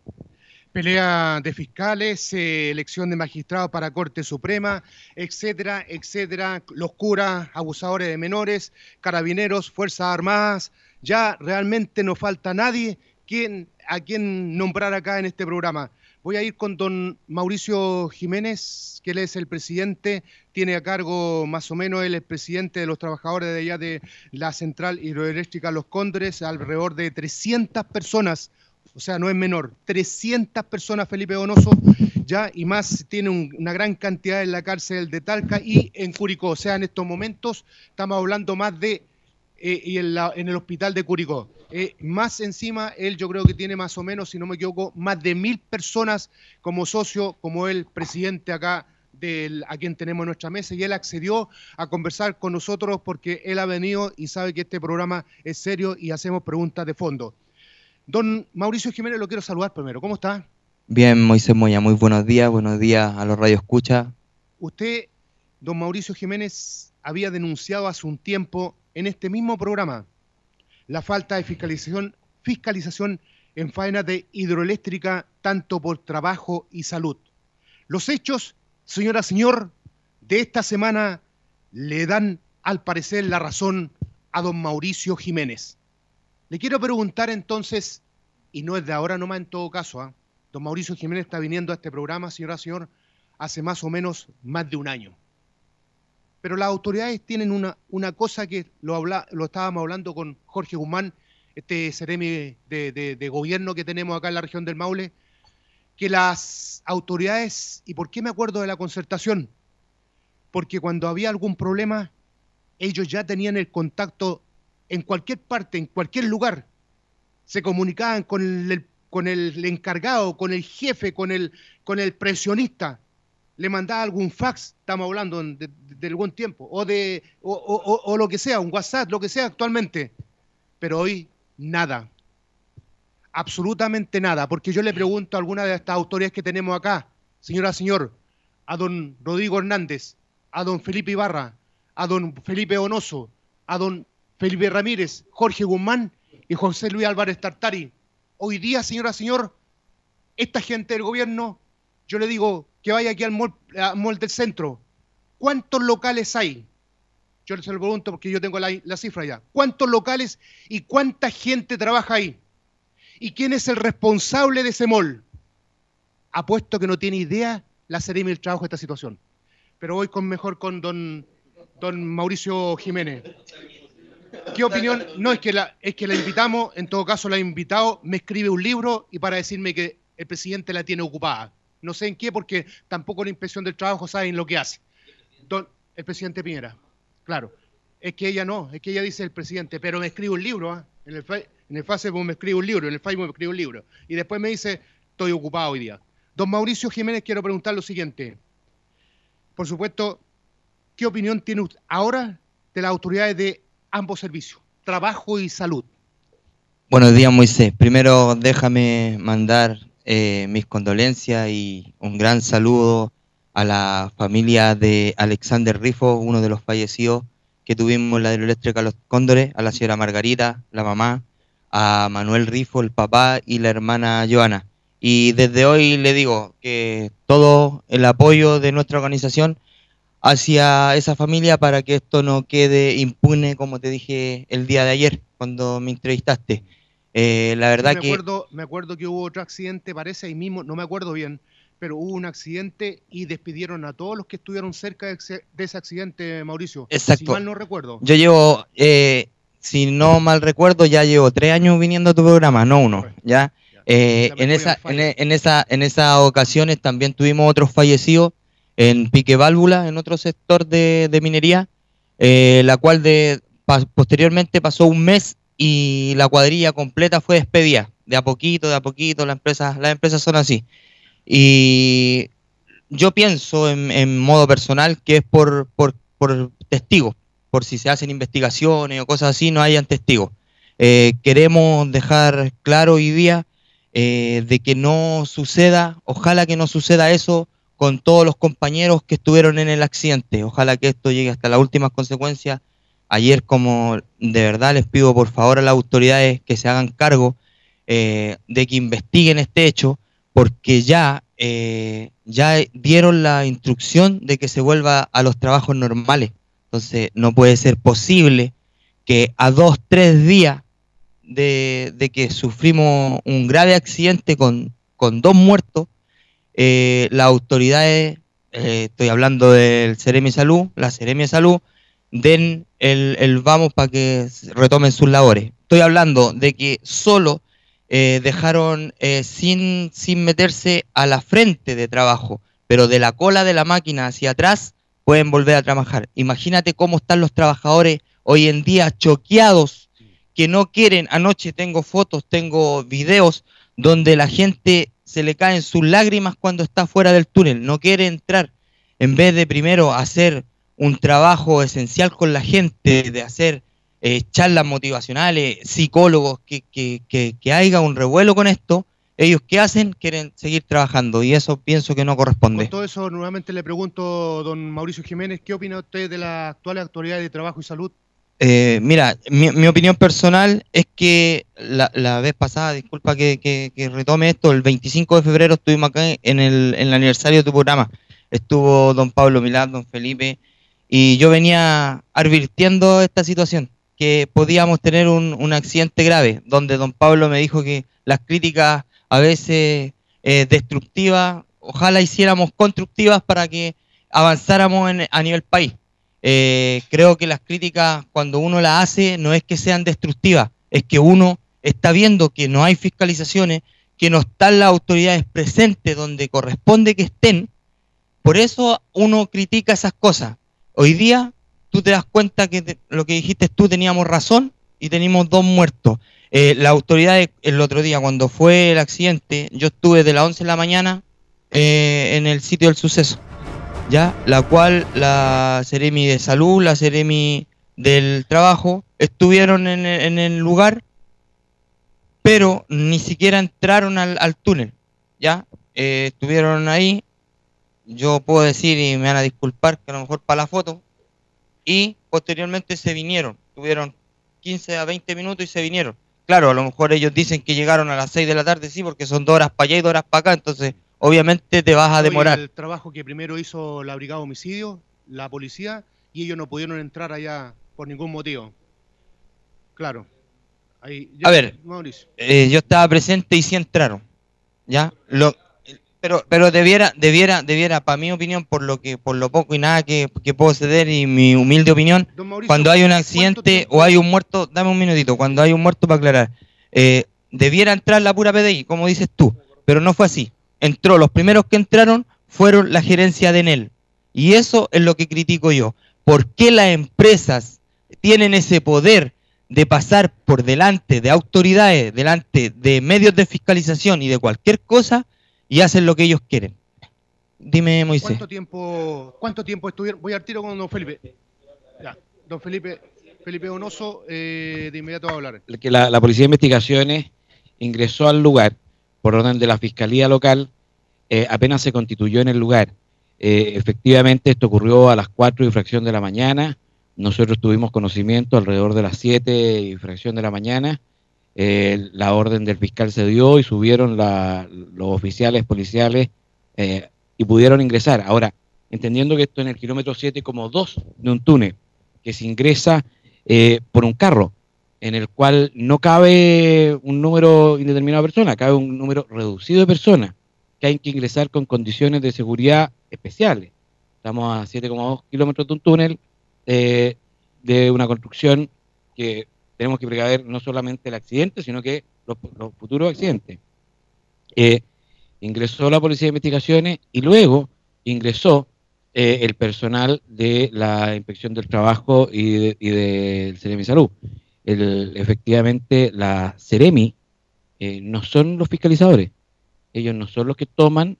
Pelea de fiscales, eh, elección de magistrados para Corte Suprema, etcétera, etcétera. Los curas, abusadores de menores, carabineros, Fuerzas Armadas. Ya realmente no falta nadie quien, a quien nombrar acá en este programa. Voy a ir con don Mauricio Jiménez, que él es el presidente, tiene a cargo más o menos, él es presidente de los trabajadores de allá de la Central Hidroeléctrica Los Cóndores, alrededor de trescientas personas. O sea, no es menor, trescientas personas, Felipe Donoso, ya, y más, tiene un, una gran cantidad en la cárcel de Talca y en Curicó. O sea, en estos momentos estamos hablando más de, eh, y en, la, en el hospital de Curicó. Eh, más encima, él yo creo que tiene más o menos, si no me equivoco, más de mil personas como socio, como el presidente acá, del, a quien tenemos en nuestra mesa, y él accedió a conversar con nosotros porque él ha venido y sabe que este programa es serio y hacemos preguntas de fondo. Don Mauricio Jiménez, lo quiero saludar primero. ¿Cómo está? Bien, Moisés Moya, muy buenos días. Buenos días a los Radio Escucha. Usted, don Mauricio Jiménez, había denunciado hace un tiempo en este mismo programa la falta de fiscalización, fiscalización en faenas de hidroeléctrica, tanto por trabajo y salud. Los hechos, señora, señor, de esta semana le dan, al parecer, la razón a don Mauricio Jiménez. Le quiero preguntar entonces, y no es de ahora nomás en todo caso, ¿eh? Don Mauricio Jiménez está viniendo a este programa, señora, señor, hace más o menos más de un año. Pero las autoridades tienen una, una cosa que lo, habla, lo estábamos hablando con Jorge Guzmán este Ceremi de, de, de gobierno que tenemos acá en la región del Maule, que las autoridades, ¿y por qué me acuerdo de la concertación? Porque cuando había algún problema, ellos ya tenían el contacto en cualquier parte, en cualquier lugar. Se comunicaban con el, con el encargado, con el jefe, con el, con el presionista. Le mandaba algún fax, estamos hablando de, de, de algún tiempo, o, de, o, o, o lo que sea, un WhatsApp, lo que sea actualmente. Pero hoy, nada. Absolutamente nada. Porque yo le pregunto a alguna de estas autoridades que tenemos acá, señora, señor, a don Rodrigo Hernández, a don Felipe Ibarra, a don Felipe Donoso, a don Felipe Ramírez, Jorge Guzmán y José Luis Álvarez Tartari. Hoy día, señora, señor, esta gente del gobierno, yo le digo que vaya aquí al mall, al mall del centro. ¿Cuántos locales hay? Yo se lo pregunto porque yo tengo la, la cifra ya. ¿Cuántos locales y cuánta gente trabaja ahí? ¿Y quién es el responsable de ese mall? Apuesto que no tiene idea la Seremi del Trabajo de esta situación. Pero voy con mejor con don, don Mauricio Jiménez. ¿Qué opinión? No, es que, la, es que la invitamos, en todo caso la he invitado, me escribe un libro y para decirme que el presidente la tiene ocupada. No sé en qué, porque tampoco la Inspección del Trabajo saben lo que hace. Don, el presidente Piñera, claro. Es que ella no, es que ella dice el presidente, pero me escribe un libro, ¿eh? En el, en el Facebook me escribe un libro, en el Facebook me escribe un libro. Y después me dice, estoy ocupado hoy día. Don Mauricio Jiménez, quiero preguntar lo siguiente. Por supuesto, ¿qué opinión tiene usted ahora de las autoridades de ambos servicios, trabajo y salud? Buenos días, Moisés. Primero, déjame mandar eh, mis condolencias y un gran saludo a la familia de Alexander Rifo, uno de los fallecidos que tuvimos en la hidroeléctrica Los Cóndores, a la señora Margarita, la mamá, a Manuel Rifo, el papá, y la hermana Joana. Y desde hoy le digo que todo el apoyo de nuestra organización hacia esa familia para que esto no quede impune, como te dije el día de ayer, cuando me entrevistaste. Eh, la verdad me que... Acuerdo, me acuerdo que hubo otro accidente, parece ahí mismo, no me acuerdo bien, pero hubo un accidente y despidieron a todos los que estuvieron cerca de ese, de ese accidente, Mauricio. Exacto. Si mal no recuerdo. Yo llevo, eh, si no mal recuerdo, ya llevo tres años viniendo a tu programa, no uno, ¿ya? Eh, en, esa, en, en, esa, en esas ocasiones también tuvimos otros fallecidos en Pique Válvula, en otro sector de, de minería, eh, la cual de, pa, posteriormente pasó un mes y la cuadrilla completa fue despedida, de a poquito, de a poquito, las empresas, las empresas son así. Y yo pienso en, en modo personal que es por, por, por testigos, por si se hacen investigaciones o cosas así, no hayan testigos. Eh, queremos dejar claro hoy día eh, de que no suceda, ojalá que no suceda eso con todos los compañeros que estuvieron en el accidente. Ojalá que esto llegue hasta las últimas consecuencias. Ayer, como de verdad les pido por favor a las autoridades que se hagan cargo eh, de que investiguen este hecho, porque ya, eh, ya dieron la instrucción de que se vuelva a los trabajos normales. Entonces no puede ser posible que a dos, tres días de, de que sufrimos un grave accidente con, con dos muertos, eh, las autoridades, eh, estoy hablando del Ceremi Salud, la Ceremi Salud, den el, el vamos para que retomen sus labores. Estoy hablando de que solo eh, dejaron eh, sin, sin meterse a la frente de trabajo, pero de la cola de la máquina hacia atrás pueden volver a trabajar. Imagínate cómo están los trabajadores hoy en día choqueados, que no quieren. Anoche tengo fotos, tengo videos donde la gente se le caen sus lágrimas cuando está fuera del túnel, no quiere entrar. En vez de primero hacer un trabajo esencial con la gente, de hacer eh, charlas motivacionales, psicólogos, que, que, que, que haya un revuelo con esto, ellos ¿qué hacen? Quieren seguir trabajando y eso pienso que no corresponde. Con todo eso, nuevamente le pregunto, don Mauricio Jiménez, ¿qué opina usted de las actuales autoridades de trabajo y salud? Eh, mira, mi, mi opinión personal es que la, la vez pasada, disculpa que, que, que retome esto, el veinticinco de febrero estuvimos acá en el, en el aniversario de tu programa. Estuvo don Pablo Milán, don Felipe, y yo venía advirtiendo esta situación, que podíamos tener un, un accidente grave, donde don Pablo me dijo que las críticas a veces eh, destructivas, ojalá hiciéramos constructivas para que avanzáramos en, a nivel país. Eh, creo que las críticas, cuando uno las hace, no es que sean destructivas, es que uno está viendo que no hay fiscalizaciones, que no están las autoridades presentes donde corresponde que estén. Por eso uno critica esas cosas. Hoy día tú te das cuenta que te, lo que dijiste tú, teníamos razón y teníamos dos muertos. Eh, la autoridad el otro día cuando fue el accidente, yo estuve de las once de la mañana eh, en el sitio del suceso, ya, la cual la Seremi de Salud, la Seremi del Trabajo estuvieron en, en el lugar, pero ni siquiera entraron al, al túnel, ya, eh, estuvieron ahí, yo puedo decir y me van a disculpar que a lo mejor para la foto, y posteriormente se vinieron, tuvieron quince a veinte minutos y se vinieron. Claro, a lo mejor ellos dicen que llegaron a las seis de la tarde, sí, porque son dos horas para allá y dos horas para acá, entonces obviamente te vas a demorar. El trabajo que primero hizo la Brigada de Homicidio, la policía, y ellos no pudieron entrar allá por ningún motivo. Claro. Ahí, ya, a ver, Mauricio. Eh, yo estaba presente y sí entraron, ¿ya? Lo, pero pero debiera, debiera, debiera, para mi opinión, por lo que por lo poco y nada que, que puedo ceder y mi humilde opinión, Mauricio, cuando hay un accidente o hay un muerto, dame un minutito, cuando hay un muerto para aclarar, eh, debiera entrar la pura P D I, como dices tú, pero no fue así. Entró, los primeros que entraron fueron la gerencia de Enel, y eso es lo que critico yo. ¿Por qué las empresas tienen ese poder de pasar por delante de autoridades, delante de medios de fiscalización y de cualquier cosa, y hacen lo que ellos quieren? Dime, Moisés. ¿Cuánto tiempo, cuánto tiempo estuvieron? Voy al tiro con don Felipe. Ya, don Felipe, Felipe Donoso, eh, de inmediato va a hablar. Que la, la Policía de Investigaciones ingresó al lugar por orden de la Fiscalía Local, eh, apenas se constituyó en el lugar. Eh, efectivamente, esto ocurrió a las cuatro y fracción de la mañana. Nosotros tuvimos conocimiento alrededor de las siete y fracción de la mañana. Eh, la orden del fiscal se dio y subieron la, los oficiales policiales eh, y pudieron ingresar. Ahora, entendiendo que esto en el kilómetro siete como dos de un túnel, que se ingresa eh, por un carro, en el cual no cabe un número indeterminado de personas, cabe un número reducido de personas, que hay que ingresar con condiciones de seguridad especiales. Estamos a siete coma dos kilómetros de un túnel, eh, de una construcción que tenemos que precaver no solamente el accidente, sino que los, los futuros accidentes. Eh, ingresó la Policía de Investigaciones y luego ingresó eh, el personal de la Inspección del Trabajo y, de, y del Seremi Salud. El, efectivamente, la Seremi eh, no son los fiscalizadores. Ellos no son los que toman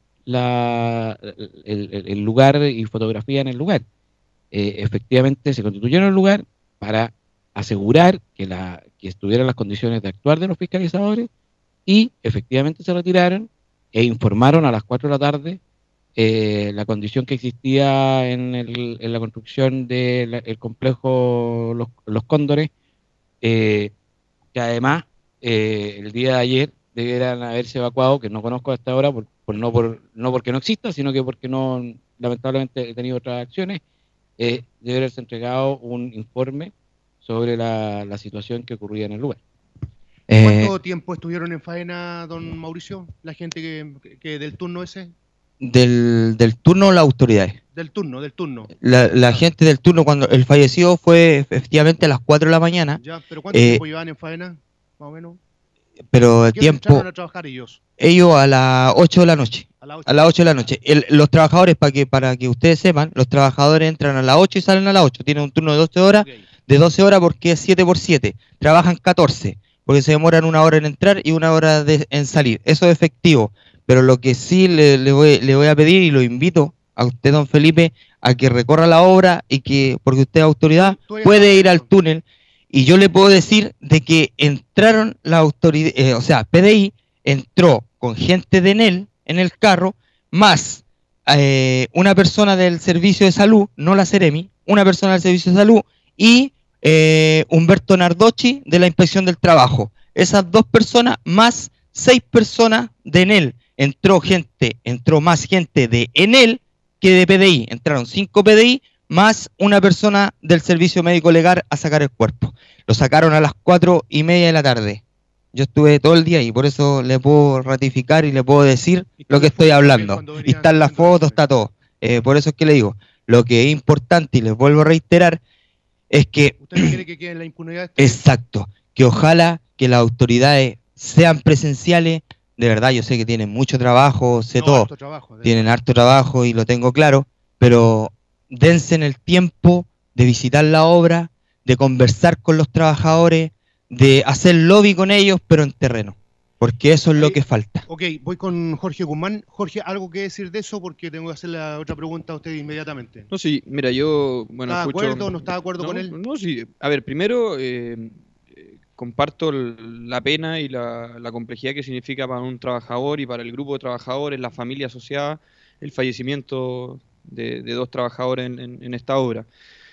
la, el, el, el lugar y fotografían el lugar. Eh, efectivamente, se constituyeron el lugar para asegurar que, la, que estuvieran las condiciones de actuar de los fiscalizadores y efectivamente se retiraron e informaron a las cuatro de la tarde eh, la condición que existía en, el, en la construcción del el complejo Los, los Cóndores, eh, que además eh, el día de ayer debieran haberse evacuado, que no conozco hasta ahora, por, por, no, por, no porque no exista, sino que porque no, lamentablemente he tenido otras acciones, eh, debe haberse entregado un informe sobre la, la situación que ocurría en el lugar. ¿Cuánto eh, tiempo estuvieron en faena, don Mauricio, la gente que, que del turno ese? Del, del turno o las autoridades. Del turno, del turno. La, la gente del turno, cuando el fallecido fue efectivamente a las cuatro de la mañana. Ya, pero ¿cuánto eh, tiempo llevaban en faena, más o menos? Pero el tiempo... a trabajar ellos? Ellos a las ocho de la noche. A las ocho, a las ocho de la noche. El, los trabajadores, para que para que ustedes sepan, los trabajadores entran a las ocho y salen a las ocho. Tienen un turno de doce horas, okay. De doce horas porque es siete por siete. Trabajan catorce, porque se demoran una hora en entrar y una hora de, en salir. Eso es efectivo. Pero lo que sí le, le, voy, le voy a pedir y lo invito a usted, don Felipe, a que recorra la obra y que, porque usted es autoridad, puede ir al túnel. Y yo le puedo decir de que entraron la autoridad, eh, o sea, P D I entró con gente de Enel en el carro, más eh, una persona del servicio de salud, no la Seremi, una persona del servicio de salud y eh, Humberto Nardochi de la Inspección del Trabajo. Esas dos personas más seis personas de Enel. Entró gente, entró más gente de Enel que de P D I. Entraron cinco P D I más una persona del servicio médico legal a sacar el cuerpo. Lo sacaron a las cuatro y media de la tarde. Yo estuve todo el día y por eso le puedo ratificar y le puedo decir lo que estoy hablando. Y están las fotos, está todo. Eh, por eso es que le digo, lo que es importante y les vuelvo a reiterar es que... ¿Usted no quiere que quede en la impunidad? Exacto. Que ojalá que las autoridades sean presenciales. De verdad, yo sé que tienen mucho trabajo, sé No, todo, harto trabajo, de tienen harto trabajo y lo tengo claro, pero dense en el tiempo de visitar la obra, de conversar con los trabajadores, de hacer lobby con ellos, pero en terreno, porque eso es lo Ahí- que falta. Ok, voy con Jorge Guzmán. Jorge, ¿algo que decir de eso? Porque tengo que hacer la otra pregunta a usted inmediatamente. No, sí, mira, yo, bueno, ¿Está de escucho... acuerdo o no está de acuerdo no, con él? No, sí. A ver, primero, eh, eh, comparto el- la pena y la, la complejidad que significa para un trabajador y para el grupo de trabajadores, la familia asociada, el fallecimiento de, de dos trabajadores en, en- en esta obra.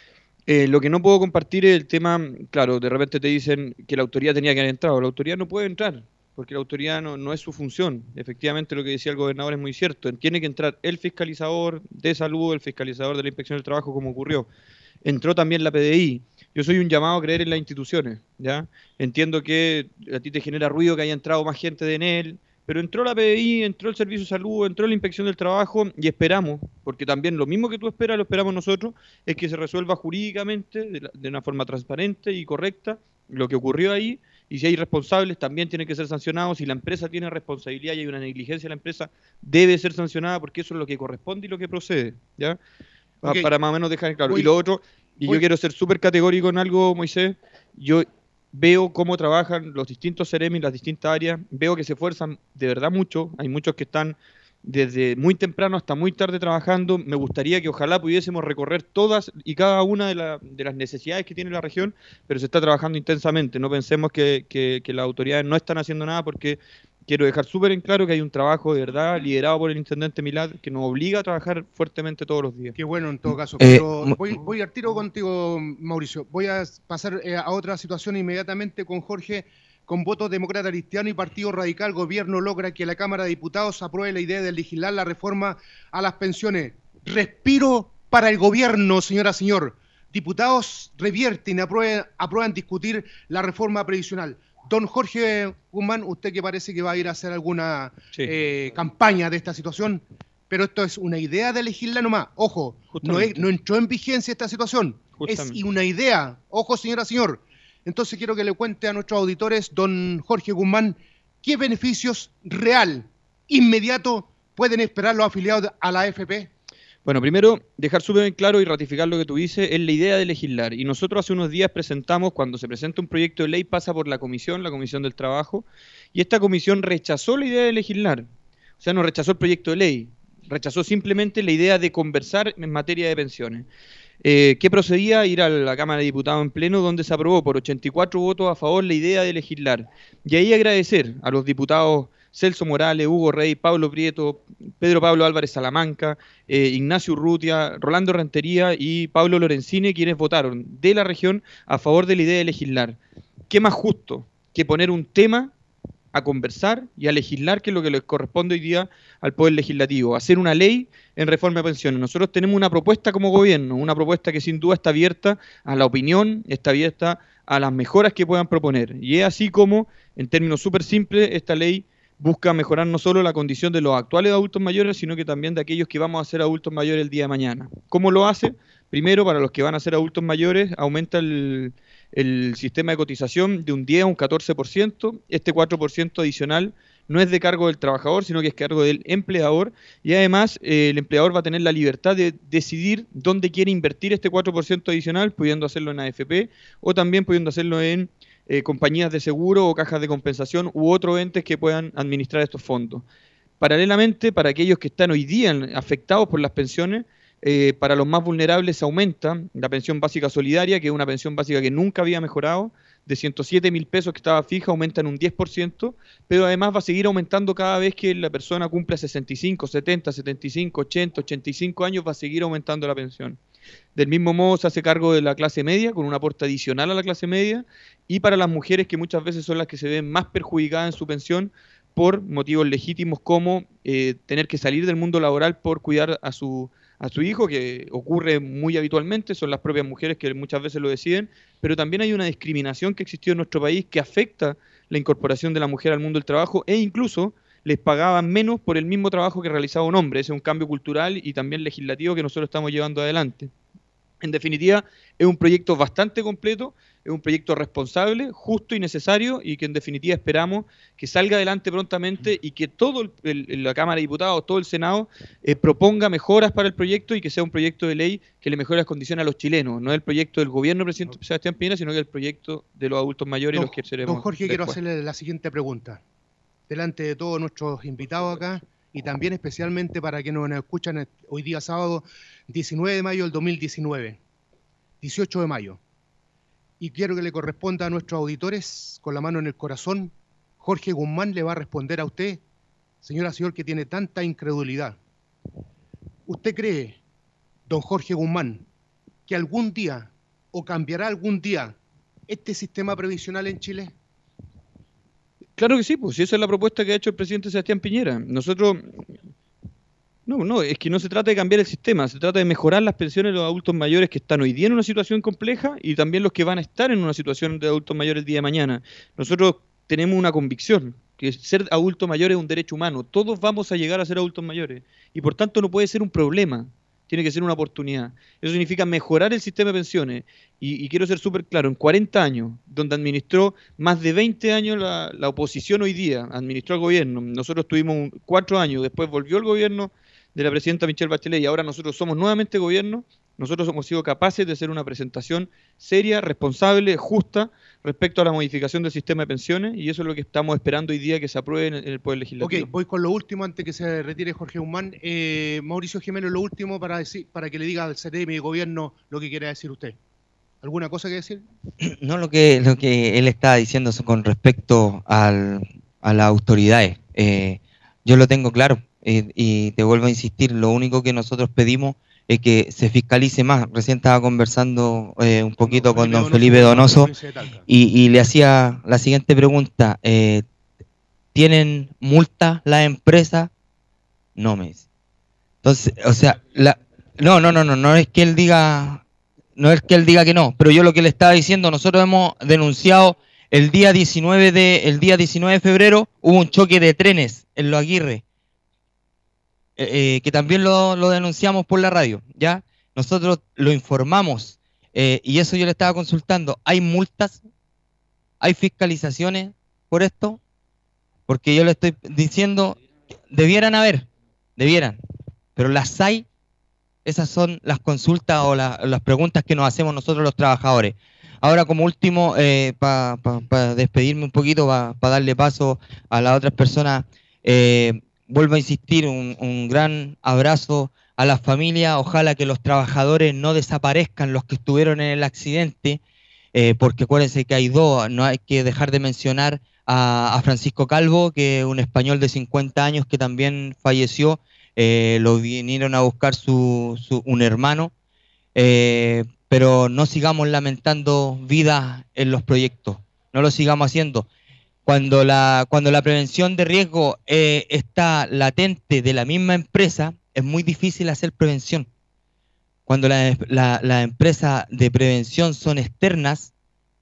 Eh, lo que no puedo compartir es el tema, claro, de repente te dicen que la autoridad tenía que haber entrado. La autoridad no puede entrar, porque la autoridad no, no es su función. Efectivamente, lo que decía el gobernador es muy cierto. Tiene que entrar el fiscalizador de salud, el fiscalizador de la inspección del trabajo, como ocurrió. Entró también la P D I. Yo soy un llamado a creer en las instituciones, ¿ya? Entiendo que a ti te genera ruido que haya entrado más gente de Enel, pero entró la P D I, entró el Servicio de Salud, entró la Inspección del Trabajo y esperamos, porque también lo mismo que tú esperas, lo esperamos nosotros, es que se resuelva jurídicamente, de, la- de una forma transparente y correcta, lo que ocurrió ahí, y si hay responsables también tienen que ser sancionados. Si la empresa tiene responsabilidad y hay una negligencia de la empresa, debe ser sancionada porque eso es lo que corresponde y lo que procede, ¿ya? Pa- Ok. Para más o menos dejar en claro. Voy- y lo otro, y voy- yo quiero ser súper categórico en algo, Moisés, yo veo cómo trabajan los distintos Ceremi, las distintas áreas, veo que se esfuerzan de verdad mucho, hay muchos que están desde muy temprano hasta muy tarde trabajando. Me gustaría que ojalá pudiésemos recorrer todas y cada una de, la- de las necesidades que tiene la región, pero se está trabajando intensamente. No pensemos que, que- que las autoridades no están haciendo nada, porque quiero dejar súper en claro que hay un trabajo de verdad liderado por el intendente Milad que nos obliga a trabajar fuertemente todos los días. Qué bueno en todo caso. Eh, Pero mu- voy, voy al tiro contigo, Mauricio. Voy a pasar eh, a otra situación inmediatamente con Jorge. Con votos demócrata cristiano y Partido Radical, gobierno logra que la Cámara de Diputados apruebe la idea de legislar la reforma a las pensiones. Respiro para el gobierno, señora, señor. Diputados revierten y aprueban, aprueban discutir la reforma previsional. Don Jorge Guzmán, usted que parece que va a ir a hacer alguna Sí. eh, campaña de esta situación, pero esto es una idea de legislar nomás. Ojo, no, es- Justamente. no entró en vigencia esta situación. Es Justamente. una idea. Ojo, señora, señor. Entonces quiero que le cuente a nuestros auditores, don Jorge Guzmán, qué beneficios real, inmediato, pueden esperar los afiliados a la A F P. Bueno, primero, dejar súper en claro y ratificar lo que tú dices, es la idea de legislar. Y nosotros hace unos días presentamos, cuando se presenta un proyecto de ley, pasa por la comisión, la Comisión del Trabajo, y esta comisión rechazó la idea de legislar. O sea, no rechazó el proyecto de ley, rechazó simplemente la idea de conversar en materia de pensiones. Eh, ¿Qué procedía? Ir a la Cámara de Diputados en pleno, donde se aprobó por ochenta y cuatro votos a favor la idea de legislar. Y ahí agradecer a los diputados Celso Morales, Hugo Rey, Pablo Prieto, Pedro Pablo Álvarez Salamanca, eh, Ignacio Urrutia, Rolando Rentería y Pablo Lorenzini, quienes votaron de la región a favor de la idea de legislar. ¿Qué más justo que poner un tema a conversar y a legislar, que es lo que les corresponde hoy día al Poder Legislativo, hacer una ley en reforma de pensiones? Nosotros tenemos una propuesta como gobierno, una propuesta que sin duda está abierta a la opinión, está abierta a las mejoras que puedan proponer. Y es así como, en términos súper simples, esta ley busca mejorar no solo la condición de los actuales adultos mayores, sino que también de aquellos que vamos a ser adultos mayores el día de mañana. ¿Cómo lo hace? Primero, para los que van a ser adultos mayores, aumenta el, el sistema de cotización de un diez a un catorce por ciento. Este cuatro por ciento adicional no es de cargo del trabajador, sino que es cargo del empleador. Y además, eh, el empleador va a tener la libertad de decidir dónde quiere invertir este cuatro por ciento adicional, pudiendo hacerlo en A F P o también pudiendo hacerlo en eh, compañías de seguro o cajas de compensación u otros entes que puedan administrar estos fondos. Paralelamente, para aquellos que están hoy día afectados por las pensiones, Eh, para los más vulnerables aumenta la pensión básica solidaria, que es una pensión básica que nunca había mejorado, de ciento siete mil pesos que estaba fija, aumenta en un diez por ciento, pero además va a seguir aumentando cada vez que la persona cumpla sesenta y cinco, setenta, setenta y cinco, ochenta, ochenta y cinco años, va a seguir aumentando la pensión. Del mismo modo se hace cargo de la clase media, con un aporte adicional a la clase media, y para las mujeres, que muchas veces son las que se ven más perjudicadas en su pensión por motivos legítimos, como eh, tener que salir del mundo laboral por cuidar a su a su hijo, que ocurre muy habitualmente, son las propias mujeres que muchas veces lo deciden, pero también hay una discriminación que existió en nuestro país que afecta la incorporación de la mujer al mundo del trabajo, e incluso les pagaban menos por el mismo trabajo que realizaba un hombre. Ese es un cambio cultural y también legislativo que nosotros estamos llevando adelante. En definitiva, es un proyecto bastante completo, es un proyecto responsable, justo y necesario, y que en definitiva esperamos que salga adelante prontamente y que todo el, el, la Cámara de Diputados, todo el Senado, eh, proponga mejoras para el proyecto y que sea un proyecto de ley que le mejore las condiciones a los chilenos. No es el proyecto del gobierno del presidente Sebastián Piñera, sino que el proyecto de los adultos mayores don, y los que seremos. Don Jorge, después. Quiero hacerle la siguiente pregunta. Delante de todos nuestros invitados acá, y también especialmente para que nos escuchan hoy día sábado diecinueve de mayo del dos mil diecinueve, dieciocho de mayo. Y quiero que le corresponda a nuestros auditores, con la mano en el corazón. Jorge Guzmán le va a responder a usted, señora, señor, que tiene tanta incredulidad. ¿Usted cree, don Jorge Guzmán, que algún día, o cambiará algún día, este sistema previsional en Chile? Claro que sí, pues si esa es la propuesta que ha hecho el presidente Sebastián Piñera. Nosotros... No, no, es que no se trata de cambiar el sistema, se trata de mejorar las pensiones de los adultos mayores que están hoy día en una situación compleja y también los que van a estar en una situación de adultos mayores el día de mañana. Nosotros tenemos una convicción, que ser adulto mayor es un derecho humano. Todos vamos a llegar a ser adultos mayores y por tanto no puede ser un problema, tiene que ser una oportunidad. Eso significa mejorar el sistema de pensiones y, y quiero ser súper claro, en cuarenta años, donde administró más de veinte años la, la oposición hoy día, administró el gobierno, nosotros tuvimos cuatro años, después volvió el gobierno de la presidenta Michelle Bachelet y ahora nosotros somos nuevamente gobierno, nosotros hemos sido capaces de hacer una presentación seria, responsable, justa respecto a la modificación del sistema de pensiones y eso es lo que estamos esperando hoy día que se apruebe en el Poder Legislativo. Ok, voy con lo último antes que se retire Jorge Guzmán. Eh, Mauricio Jiménez, lo último para decir, para que le diga al C N M y gobierno lo que quiera decir usted. ¿Alguna cosa que decir? No, lo que, lo que él estaba diciendo es con respecto al, a las autoridades. Eh, yo lo tengo claro. Eh, y te vuelvo a insistir, lo único que nosotros pedimos es que se fiscalice más. Recién estaba conversando eh, un poquito no, con don Felipe Donoso y, y le hacía la siguiente pregunta. Eh, ¿Tienen multa las empresas? No me dice. Entonces, o sea, la, no, no, no, no, no es que él diga, no es que él diga que no, pero yo lo que le estaba diciendo, nosotros hemos denunciado el día diecinueve de, el día diecinueve de febrero hubo un choque de trenes en Los Aguirre. Eh, que también lo, lo denunciamos por la radio, ¿ya? Nosotros lo informamos eh, y eso yo le estaba consultando. ¿Hay multas? ¿Hay fiscalizaciones por esto? Porque yo le estoy diciendo, debieran haber, debieran, pero las hay. Esas son las consultas o la, las preguntas que nos hacemos nosotros los trabajadores. Ahora, como último, eh, para pa, pa despedirme un poquito, para pa darle paso a las otras personas, eh, vuelvo a insistir, un, un gran abrazo a las familias. Ojalá que los trabajadores no desaparezcan, los que estuvieron en el accidente, eh, porque acuérdense que hay dos. No hay que dejar de mencionar a, a Francisco Calvo, que es un español de cincuenta años que también falleció. Eh, lo vinieron a buscar su, su, un hermano. Eh, pero no sigamos lamentando vidas en los proyectos. No lo sigamos haciendo. Cuando la, cuando la prevención de riesgo eh, está latente de la misma empresa, es muy difícil hacer prevención. Cuando las la, la empresas de prevención son externas,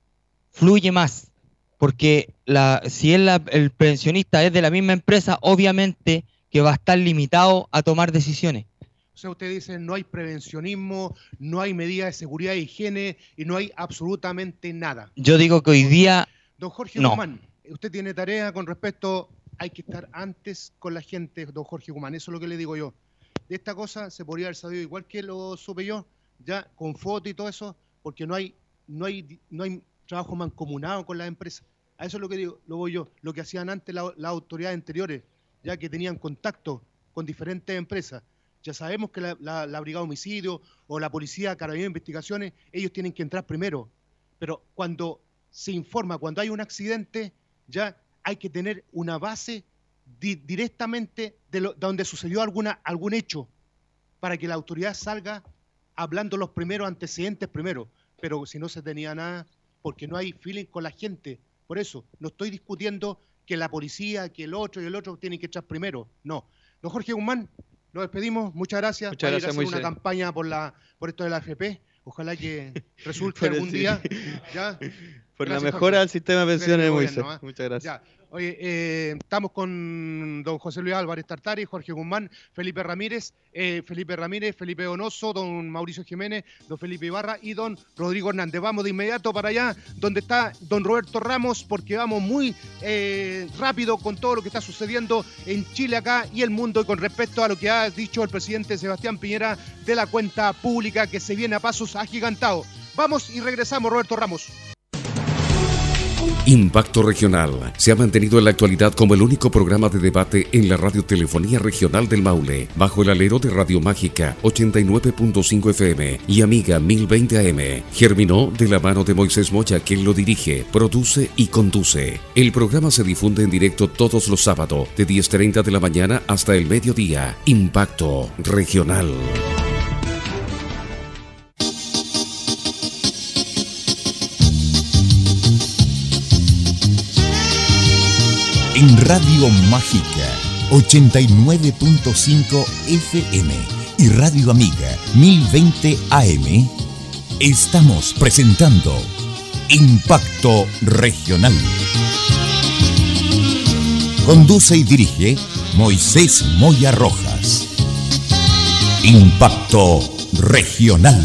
fluye más. Porque la, si es la, el prevencionista es de la misma empresa, obviamente que va a estar limitado a tomar decisiones. O sea, usted dice no hay prevencionismo, no hay medidas de seguridad e higiene y no hay absolutamente nada. Yo digo que hoy día... Don Jorge no. Guzmán, usted tiene tarea con respecto, hay que estar antes con la gente, don Jorge Guzmán, eso es lo que le digo yo. De esta cosa se podría haber sabido igual que lo supe yo, ya con foto y todo eso, porque no hay, no hay, no hay trabajo mancomunado con las empresas. A eso es lo que digo, lo voy yo, lo que hacían antes las la autoridades anteriores, ya que tenían contacto con diferentes empresas. Ya sabemos que la, la, la Brigada de Homicidio o la Policía, Carabineros de Investigaciones, ellos tienen que entrar primero. Pero cuando se informa, cuando hay un accidente, ya hay que tener una base di directamente de, lo, de donde sucedió alguna, algún hecho, para que la autoridad salga hablando los primeros antecedentes primero. Pero si no se tenía nada, porque no hay feeling con la gente. Por eso, no estoy discutiendo que la policía, que el otro y el otro tienen que echar primero. No. Don Jorge Guzmán, nos despedimos. Muchas gracias. Muchas gracias, por ir a hacer una campaña por, la, por esto de la A F P. Ojalá que resulte algún sí. día. ¿Ya? Por Gracias, la mejora Jorge. del sistema de pensiones de Moisés. Gobierno, ¿eh? Muchas gracias. Ya. Oye, eh, estamos con don José Luis Álvarez Tartari, Jorge Guzmán, Felipe Ramírez, eh, Felipe Ramírez, Felipe Donoso, don Mauricio Jiménez, don Felipe Ibarra y don Rodrigo Hernández. Vamos de inmediato para allá donde está don Roberto Ramos, porque vamos muy eh, rápido con todo lo que está sucediendo en Chile acá y el mundo, y con respecto a lo que ha dicho el presidente Sebastián Piñera de la cuenta pública que se viene a pasos agigantados. Vamos y regresamos, Roberto Ramos. Impacto Regional se ha mantenido en la actualidad como el único programa de debate en la radiotelefonía regional del Maule, bajo el alero de Radio Mágica ochenta y nueve punto cinco F M y Amiga mil veinte A M. Germinó de la mano de Moisés Moya, quien lo dirige, produce y conduce. El programa se difunde en directo todos los sábados de diez treinta de la mañana hasta el mediodía. Impacto Regional. En Radio Mágica ochenta y nueve punto cinco F M y Radio Amiga mil veinte A M estamos presentando Impacto Regional. Conduce y dirige Moisés Moya Rojas. Impacto Regional.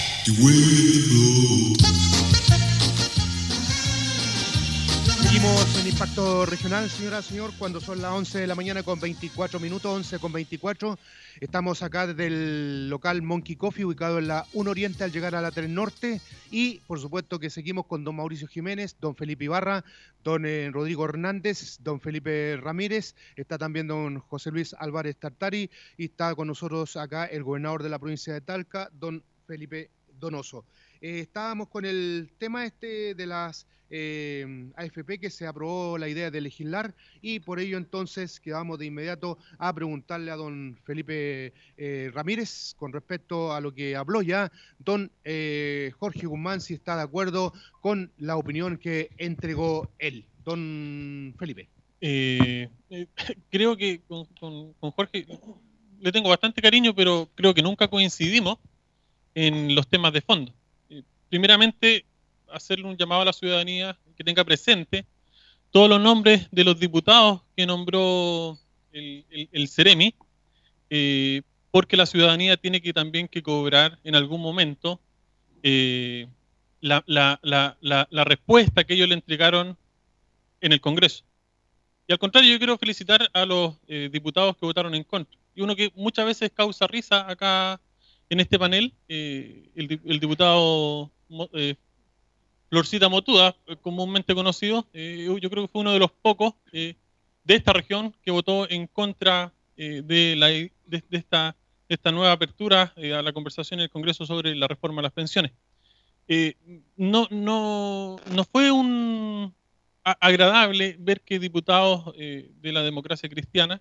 Seguimos en Impacto Regional, señora, señor, cuando son las once de la mañana con veinticuatro minutos, once con veinticuatro. Estamos acá desde el local Monkey Coffee, ubicado en la uno Oriente al llegar a la tres Norte. Y, por supuesto, que seguimos con don Mauricio Jiménez, don Felipe Ibarra, don eh, Rodrigo Hernández, don Felipe Ramírez. Está también don José Luis Álvarez Tartari. Y está con nosotros acá el gobernador de la provincia de Talca, don Felipe Donoso. Eh, estábamos con el tema este de las eh, A F P, que se aprobó la idea de legislar, y por ello entonces quedamos de inmediato a preguntarle a don Felipe eh, Ramírez con respecto a lo que habló ya don eh, Jorge Guzmán, si está de acuerdo con la opinión que entregó él. Don Felipe. Eh, eh, creo que con, con, con Jorge le tengo bastante cariño, pero creo que nunca coincidimos en los temas de fondo. Primeramente, hacerle un llamado a la ciudadanía que tenga presente todos los nombres de los diputados que nombró el, el, el Ceremi, eh, porque la ciudadanía tiene que también que cobrar en algún momento eh, la, la, la, la, la respuesta que ellos le entregaron en el Congreso. Y al contrario, yo quiero felicitar a los eh, diputados que votaron en contra. Y uno que muchas veces causa risa acá en este panel, eh, el, el diputado eh, Florcita Motuda, comúnmente conocido, eh, yo creo que fue uno de los pocos eh, de esta región que votó en contra eh, de, la, de, de, esta, de esta nueva apertura eh, a la conversación en el Congreso sobre la reforma a las pensiones. Eh, no, no, no fue un a, agradable ver que diputados eh, de la democracia cristiana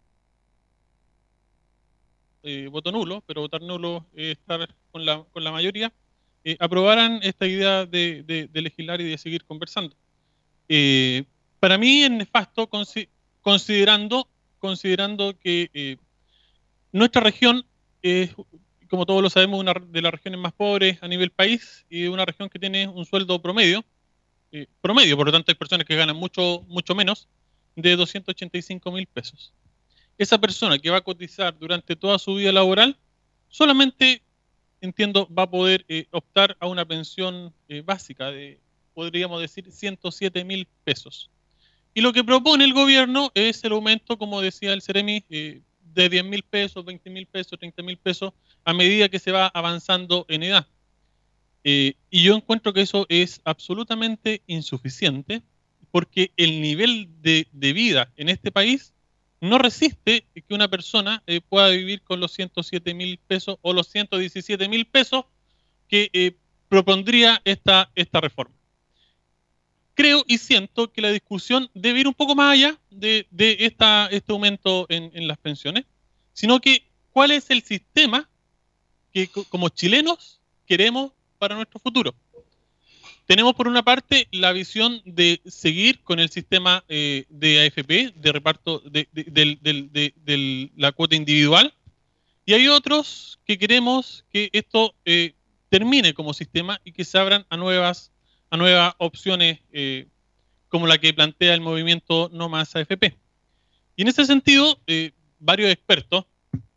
Eh, voto nulo, pero votar nulo es estar con la, con la mayoría, eh, aprobaran esta idea de, de, de legislar y de seguir conversando. Eh, para mí es nefasto consi considerando, considerando que eh, nuestra región es, como todos lo sabemos, una de las regiones más pobres a nivel país y una región que tiene un sueldo promedio, eh, promedio, por lo tanto hay personas que ganan mucho, mucho menos, de doscientos ochenta y cinco mil pesos. Esa persona que va a cotizar durante toda su vida laboral, solamente, entiendo, va a poder eh, optar a una pensión eh, básica de, podríamos decir, ciento siete mil pesos. Y lo que propone el gobierno es el aumento, como decía el Ceremi, eh, de diez mil pesos, veinte mil pesos, treinta mil pesos, a medida que se va avanzando en edad. Eh, y yo encuentro que eso es absolutamente insuficiente, porque el nivel de, de vida en este país no resiste que una persona eh, pueda vivir con los ciento siete mil pesos o los ciento diecisiete mil pesos que eh, propondría esta, esta reforma. Creo y siento que la discusión debe ir un poco más allá de, de esta, este aumento en, en las pensiones, sino que cuál es el sistema que como chilenos queremos para nuestro futuro. Tenemos por una parte la visión de seguir con el sistema eh, de A F P, de reparto de, de, de, de, de, de la cuota individual, y hay otros que queremos que esto eh, termine como sistema y que se abran a nuevas a nuevas opciones eh, como la que plantea el movimiento No Más A F P. Y en ese sentido, eh, varios expertos,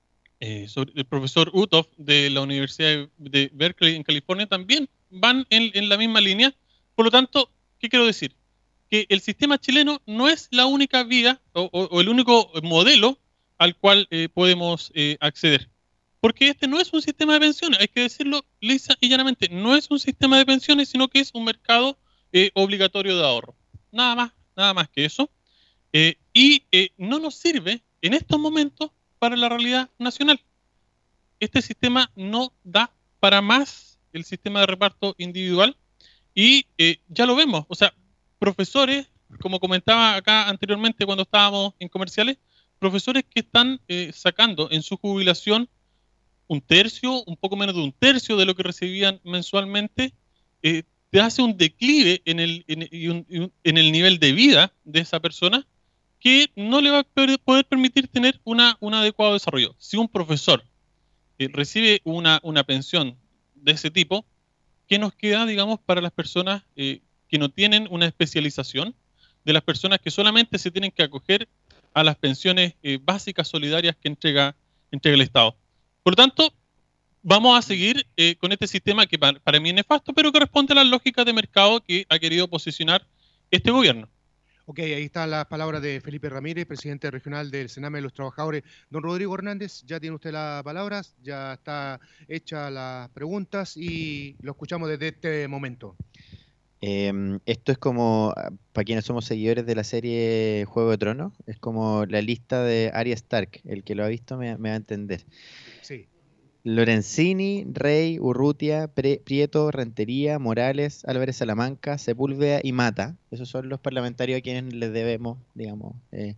eh, sobre el profesor Uthoff de la Universidad de Berkeley en California, también van en, en la misma línea. Por lo tanto, ¿qué quiero decir? Que el sistema chileno no es la única vía o, o, o el único modelo al cual eh, podemos eh, acceder. Porque este no es un sistema de pensiones, hay que decirlo lisa y llanamente, no es un sistema de pensiones, sino que es un mercado eh, obligatorio de ahorro. Nada más, nada más que eso. Eh, y eh, no nos sirve en estos momentos para la realidad nacional. Este sistema no da para más el sistema de reparto individual y eh, ya lo vemos. O sea, profesores, como comentaba acá anteriormente cuando estábamos en comerciales, profesores que están eh, sacando en su jubilación un tercio, un poco menos de un tercio de lo que recibían mensualmente, eh, te hace un declive en el, en, y un, y un, en el nivel de vida de esa persona que no le va a poder permitir tener una, un adecuado desarrollo. Si un profesor eh, recibe una, una pensión de ese tipo, ¿qué nos queda, digamos, para las personas eh, que no tienen una especialización, de las personas que solamente se tienen que acoger a las pensiones eh, básicas solidarias que entrega, entrega el Estado? Por lo tanto, vamos a seguir eh, con este sistema que para, para mí es nefasto, pero que responde a las lógicas de mercado que ha querido posicionar este gobierno. Ok, ahí están las palabras de Felipe Ramírez, presidente regional del Sename de los Trabajadores. Don Rodrigo Hernández, ya tiene usted las palabras, ya está hecha las preguntas y lo escuchamos desde este momento. Eh, esto es como, para quienes somos seguidores de la serie Juego de Tronos, es como la lista de Arya Stark. El que lo ha visto me, me va a entender. Sí. Lorenzini, Rey, Urrutia, Pre, Prieto, Rentería, Morales, Álvarez Salamanca, Sepúlveda y Mata. Esos son los parlamentarios a quienes les debemos, digamos, eh,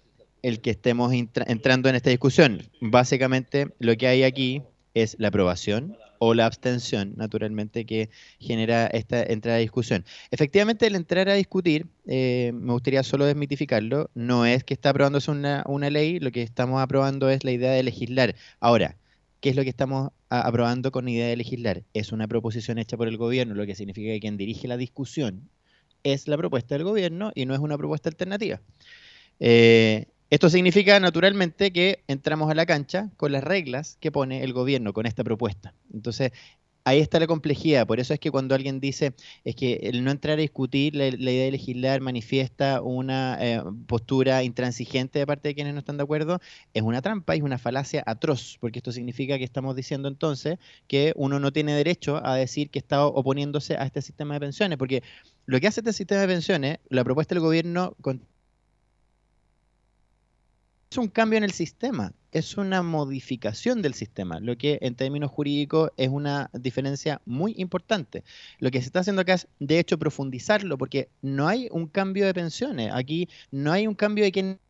el que estemos entrando en esta discusión. Básicamente lo que hay aquí es la aprobación o la abstención, naturalmente, que genera esta entrada a discusión. Efectivamente, el entrar a discutir, eh, me gustaría solo desmitificarlo, no es que está aprobándose una, una ley, lo que estamos aprobando es la idea de legislar. Ahora, ¿qué es lo que estamos a, aprobando con idea de legislar? Es una proposición hecha por el gobierno, lo que significa que quien dirige la discusión es la propuesta del gobierno y no es una propuesta alternativa. Eh, Esto significa, naturalmente, que entramos a la cancha con las reglas que pone el gobierno con esta propuesta. Entonces, ahí está la complejidad. Por eso es que cuando alguien dice es que el no entrar a discutir la, la idea de legislar manifiesta una eh, postura intransigente de parte de quienes no están de acuerdo, es una trampa y es una falacia atroz, porque esto significa que estamos diciendo entonces que uno no tiene derecho a decir que está oponiéndose a este sistema de pensiones, porque lo que hace este sistema de pensiones, la propuesta del gobierno con es un cambio en el sistema, es una modificación del sistema, lo que en términos jurídicos es una diferencia muy importante. Lo que se está haciendo acá es, de hecho, profundizarlo, porque no hay un cambio de pensiones, aquí no hay un cambio de quién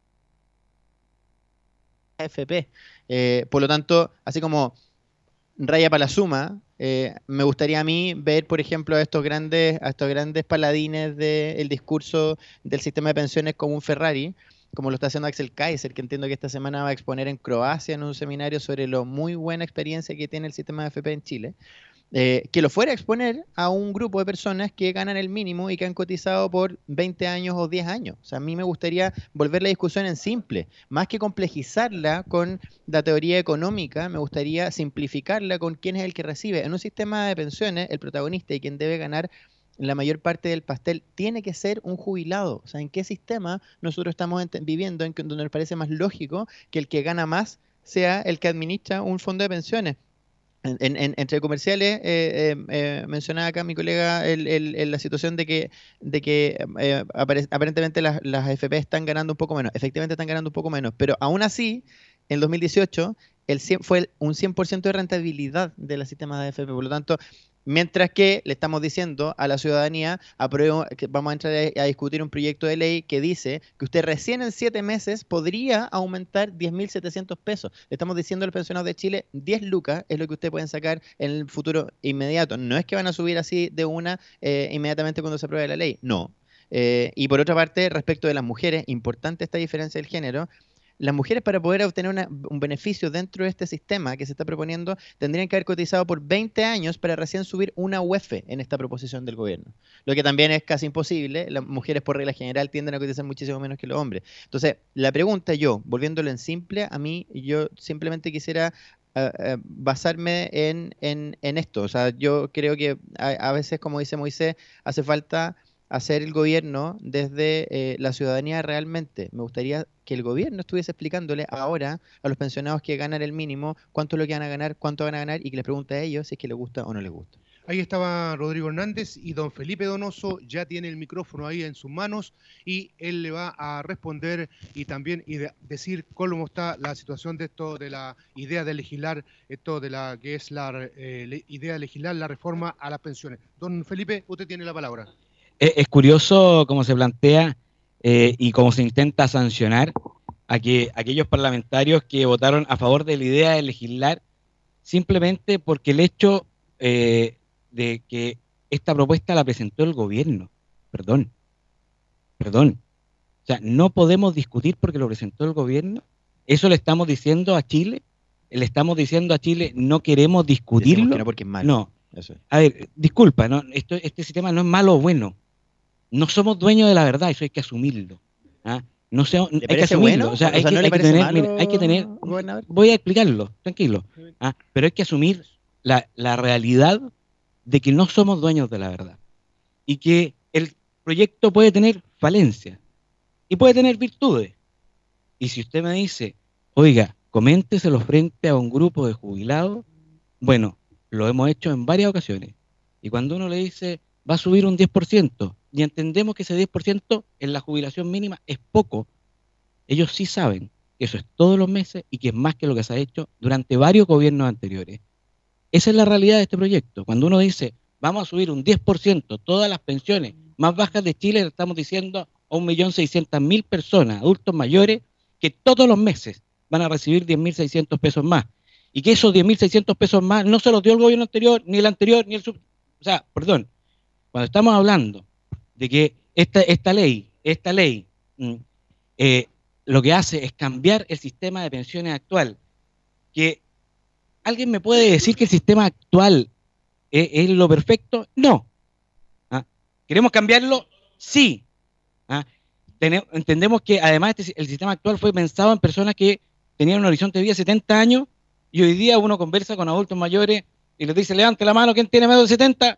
A F P. Eh, por lo tanto, así como raya para la suma, eh, me gustaría a mí ver, por ejemplo, a estos grandes, a estos grandes paladines del discurso del sistema de pensiones como un Ferrari, como lo está haciendo Axel Kaiser, que entiendo que esta semana va a exponer en Croacia en un seminario sobre lo muy buena experiencia que tiene el sistema de A F P en Chile, eh, que lo fuera a exponer a un grupo de personas que ganan el mínimo y que han cotizado por veinte años o diez años. O sea, a mí me gustaría volver la discusión en simple, más que complejizarla con la teoría económica, me gustaría simplificarla con quién es el que recibe. En un sistema de pensiones, el protagonista y quien debe ganar la mayor parte del pastel tiene que ser un jubilado. O sea, ¿en qué sistema nosotros estamos viviendo en que, donde nos parece más lógico que el que gana más sea el que administra un fondo de pensiones? En, en, entre comerciales, eh, eh, eh, mencionaba acá mi colega el, el, el, la situación de que, de que eh, aparentemente las, las A F P están ganando un poco menos. Efectivamente están ganando un poco menos, pero aún así, en dos mil dieciocho el cien, fue el, un cien por ciento de rentabilidad de la sistema de A F P. Por lo tanto, mientras que le estamos diciendo a la ciudadanía, apruebo, que vamos a entrar a, a discutir un proyecto de ley que dice que usted recién en siete meses podría aumentar diez mil setecientos pesos. Le estamos diciendo a los pensionados de Chile, diez lucas es lo que ustedes pueden sacar en el futuro inmediato. No es que van a subir así de una eh, inmediatamente cuando se apruebe la ley, no. Eh, y por otra parte, respecto de las mujeres, importante esta diferencia del género. las mujeres para poder obtener una, un beneficio dentro de este sistema que se está proponiendo tendrían que haber cotizado por veinte años para recién subir una U E F en esta proposición del gobierno. Lo que también es casi imposible. Las mujeres por regla general tienden a cotizar muchísimo menos que los hombres. Entonces, la pregunta yo, volviéndolo en simple, a mí yo simplemente quisiera uh, uh, basarme en, en, en esto. O sea, yo creo que a, a veces, como dice Moisés, hace falta hacer el gobierno desde eh, la ciudadanía realmente. Me gustaría que el gobierno estuviese explicándole ahora a los pensionados que ganan el mínimo cuánto es lo que van a ganar, cuánto van a ganar y que les pregunte a ellos si es que les gusta o no les gusta. Ahí estaba Rodrigo Hernández y don Felipe Donoso ya tiene el micrófono ahí en sus manos y él le va a responder y también y de, decir cómo está la situación de esto, de la idea de legislar, esto de la que es la eh, le, idea de legislar la reforma a las pensiones. Don Felipe, usted tiene la palabra. Es curioso cómo se plantea eh, y cómo se intenta sancionar a que aquellos parlamentarios que votaron a favor de la idea de legislar simplemente porque el hecho eh, de que esta propuesta la presentó el gobierno. Perdón, perdón. O sea, no podemos discutir porque lo presentó el gobierno. Eso le estamos diciendo a Chile. Le estamos diciendo a Chile, no queremos discutirlo. Que no porque es malo. No. Eso es. A ver, disculpa, ¿no? Esto, este sistema no es malo o bueno. No somos dueños de la verdad, eso hay que asumirlo. ¿Ah? No sé, hay que asumirlo. Bueno? O sea, hay, o sea, que, ¿no hay, que tener, malo, mira, hay que tener. Gobernador? Voy a explicarlo, tranquilo. ¿Ah? Pero hay que asumir la, la realidad de que no somos dueños de la verdad. Y que el proyecto puede tener falencias y puede tener virtudes. Y si usted me dice, oiga, coménteselo frente a un grupo de jubilados, bueno, lo hemos hecho en varias ocasiones. Y cuando uno le dice, va a subir un diez por ciento, y entendemos que ese diez por ciento en la jubilación mínima es poco, ellos sí saben que eso es todos los meses y que es más que lo que se ha hecho durante varios gobiernos anteriores. Esa es la realidad de este proyecto. Cuando uno dice, vamos a subir un diez por ciento todas las pensiones más bajas de Chile, le estamos diciendo a un millón seiscientas mil personas, adultos mayores, que todos los meses van a recibir diez mil seiscientos pesos más. Y que esos diez mil seiscientos pesos más no se los dio el gobierno anterior, ni el anterior, ni el sub... O sea, perdón, cuando estamos hablando de que esta, esta ley, esta ley eh, lo que hace es cambiar el sistema de pensiones actual. Que ¿alguien me puede decir que el sistema actual es, es lo perfecto? No. ¿Ah? ¿Queremos cambiarlo? Sí. ¿Ah? Tenemos, entendemos que además este, el sistema actual fue pensado en personas que tenían un horizonte de vida de setenta años y hoy día uno conversa con adultos mayores y les dice, levante la mano, ¿quién tiene menos de setenta?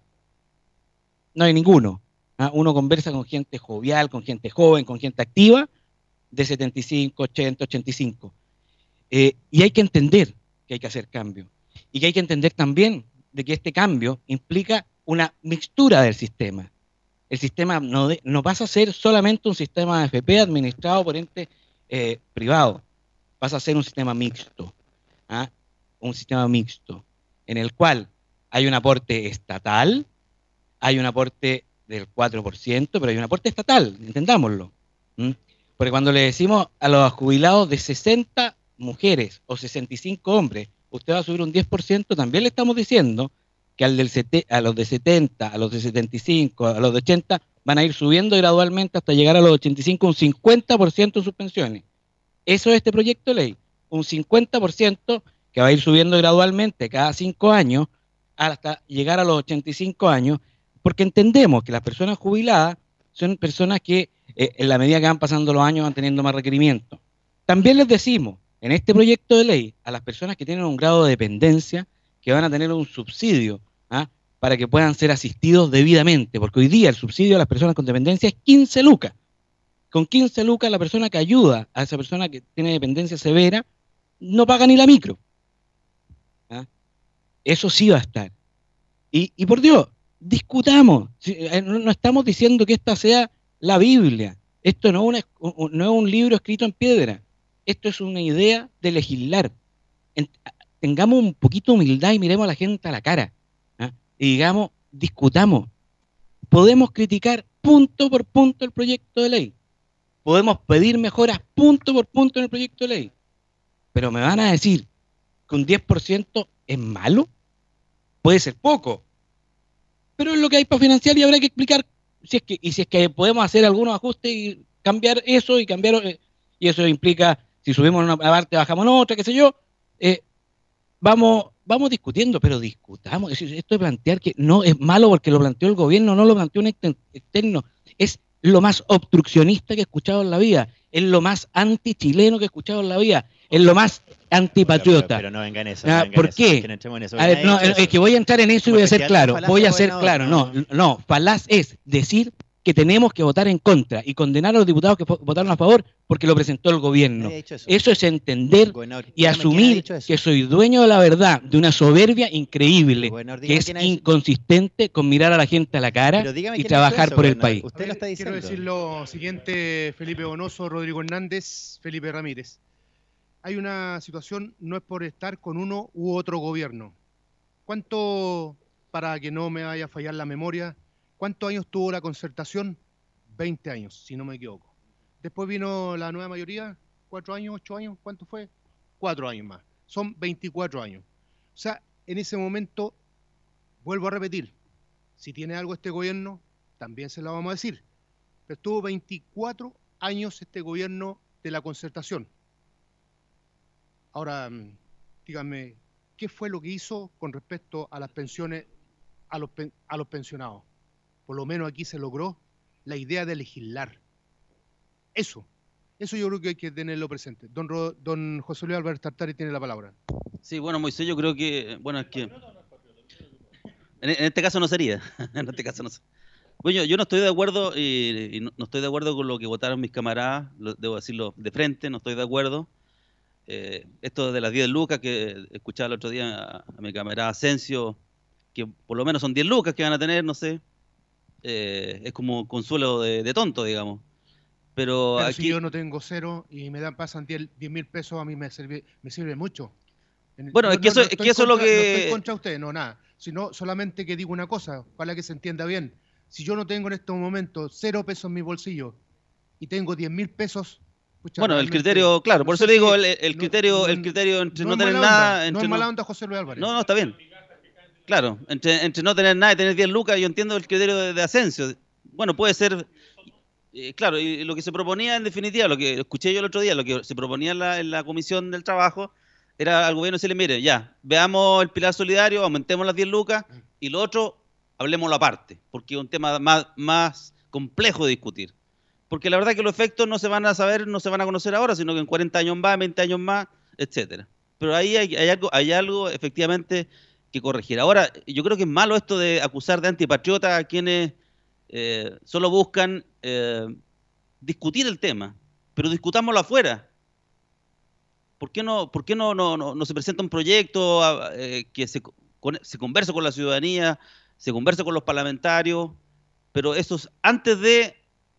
No hay ninguno. ¿Ah? Uno conversa con gente jovial, con gente joven, con gente activa, de setenta y cinco, ochenta, ochenta y cinco. Eh, y hay que entender que hay que hacer cambio. Y que hay que entender también de que este cambio implica una mixtura del sistema. El sistema no, de, no pasa a ser solamente un sistema de A F P administrado por entes eh, privados. Pasa a ser un sistema mixto. ¿Ah? Un sistema mixto en el cual hay un aporte estatal, hay un aporte del cuatro por ciento, pero hay un aporte estatal, entendámoslo. ¿Mm? Porque cuando le decimos a los jubilados de sesenta mujeres o sesenta y cinco hombres, usted va a subir un diez por ciento, también le estamos diciendo que al del sete, a los de setenta, a los de setenta y cinco, a los de ochenta, van a ir subiendo gradualmente hasta llegar a los ochenta y cinco, un cincuenta por ciento en sus pensiones. Eso es este proyecto de ley, un cincuenta por ciento que va a ir subiendo gradualmente cada cinco años hasta llegar a los ochenta y cinco años, porque entendemos que las personas jubiladas son personas que eh, en la medida que van pasando los años van teniendo más requerimientos. También les decimos, en este proyecto de ley, a las personas que tienen un grado de dependencia, que van a tener un subsidio ¿ah? para que puedan ser asistidos debidamente, porque hoy día el subsidio a las personas con dependencia es quince lucas. Con quince lucas la persona que ayuda a esa persona que tiene dependencia severa no paga ni la micro. ¿Ah? Eso sí va a estar. Y, y por Dios, discutamos. No estamos diciendo que esta sea la Biblia. Esto no es, una, no es un libro escrito en piedra. Esto es una idea de legislar. Tengamos un poquito de humildad y miremos a la gente a la cara. ¿Ah? Y digamos, discutamos. Podemos criticar punto por punto el proyecto de ley. Podemos pedir mejoras punto por punto en el proyecto de ley. Pero me van a decir que un diez por ciento es malo. Puede ser poco. Pero es lo que hay para financiar y habrá que explicar si es que, y si es que podemos hacer algunos ajustes y cambiar eso y cambiar, y eso implica si subimos una parte, bajamos en otra, qué sé yo, eh, vamos, vamos discutiendo, pero discutamos. Es decir, esto de plantear que no es malo porque lo planteó el gobierno, no lo planteó un externo, es lo más obstruccionista que he escuchado en la vida, es lo más anti-chileno que he escuchado en la vida, es lo más antipatriota. Pero, pero, pero no venga en eso. Ah, no venga ¿Por en eso, qué? que no entremos en eso. A ver, no, es que voy a entrar en eso y voy a ser claro. Voy a ser claro. No, no, falaz es decir que tenemos que votar en contra y condenar a los diputados que votaron a favor porque lo presentó el gobierno. Eso. eso es entender Gobernador, y asumir que soy dueño de la verdad, de una soberbia increíble, que es inconsistente con mirar a la gente a la cara y trabajar eso, por el país. Usted lo está diciendo. Quiero decir lo siguiente, Felipe Bonoso, Rodrigo Hernández, Felipe Ramírez. Hay una situación, no es por estar con uno u otro gobierno. ¿Cuánto, para que no me vaya a fallar la memoria, cuántos años tuvo la concertación? veinte años, si no me equivoco. Después vino la nueva mayoría, cuatro años, ocho años, ¿cuánto fue? Cuatro años más. Son veinticuatro años. O sea, en ese momento, vuelvo a repetir, si tiene algo este gobierno, también se lo vamos a decir. Pero estuvo veinticuatro años este gobierno de la concertación. Ahora, díganme, ¿qué fue lo que hizo con respecto a las pensiones a los, a los pensionados? Por lo menos aquí se logró la idea de legislar. Eso, eso yo creo que hay que tenerlo presente. Don, Ro, don José Luis Álvarez Tartari tiene la palabra. Sí, bueno, Moisés, yo creo que, bueno, es que en, en este caso no sería, en este caso no sería. Bueno, yo no estoy de acuerdo, y, y no, no estoy de acuerdo con lo que votaron mis camaradas, lo, debo decirlo de frente, no estoy de acuerdo. Eh, esto de las diez lucas que escuchaba el otro día a, a mi camarada Asensio, que por lo menos son diez lucas que van a tener, no sé, eh, es como consuelo de, de tonto, digamos. Pero, Pero aquí, si yo no tengo cero y me dan pasan diez mil pesos, a mí me sirve, me sirve mucho. Bueno, no, es que eso, no, no es, que eso contra, es lo que... No estoy contra usted, no, nada. Sino solamente que digo una cosa, para que se entienda bien. Si yo no tengo en estos momentos cero pesos en mi bolsillo y tengo diez mil pesos... Pucha, bueno, el criterio, claro, no por eso le digo, el, el criterio no, el criterio entre no, no tener nada... Entre no es mala no, onda, José Luis Álvarez. No, no, está bien. Claro, entre, entre no tener nada y tener diez lucas, yo entiendo el criterio de, de Asensio. Bueno, puede ser... Eh, claro, y lo que se proponía en definitiva, lo que escuché yo el otro día, lo que se proponía en la, en la Comisión del Trabajo, era al gobierno decirle, mire, ya, veamos el pilar solidario, aumentemos las diez lucas, y lo otro, hablemoslo aparte, porque es un tema más, más complejo de discutir. Porque la verdad es que los efectos no se van a saber, no se van a conocer ahora, sino que en cuarenta años más, veinte años más, etcétera. Pero ahí hay, hay, algo, hay algo efectivamente que corregir. Ahora, yo creo que es malo esto de acusar de antipatriota a quienes eh, solo buscan eh, discutir el tema, pero discutámoslo afuera. ¿Por qué no, por qué no, no, no, no se presenta un proyecto eh, que se, con, se converse con la ciudadanía, se converse con los parlamentarios, pero eso es antes de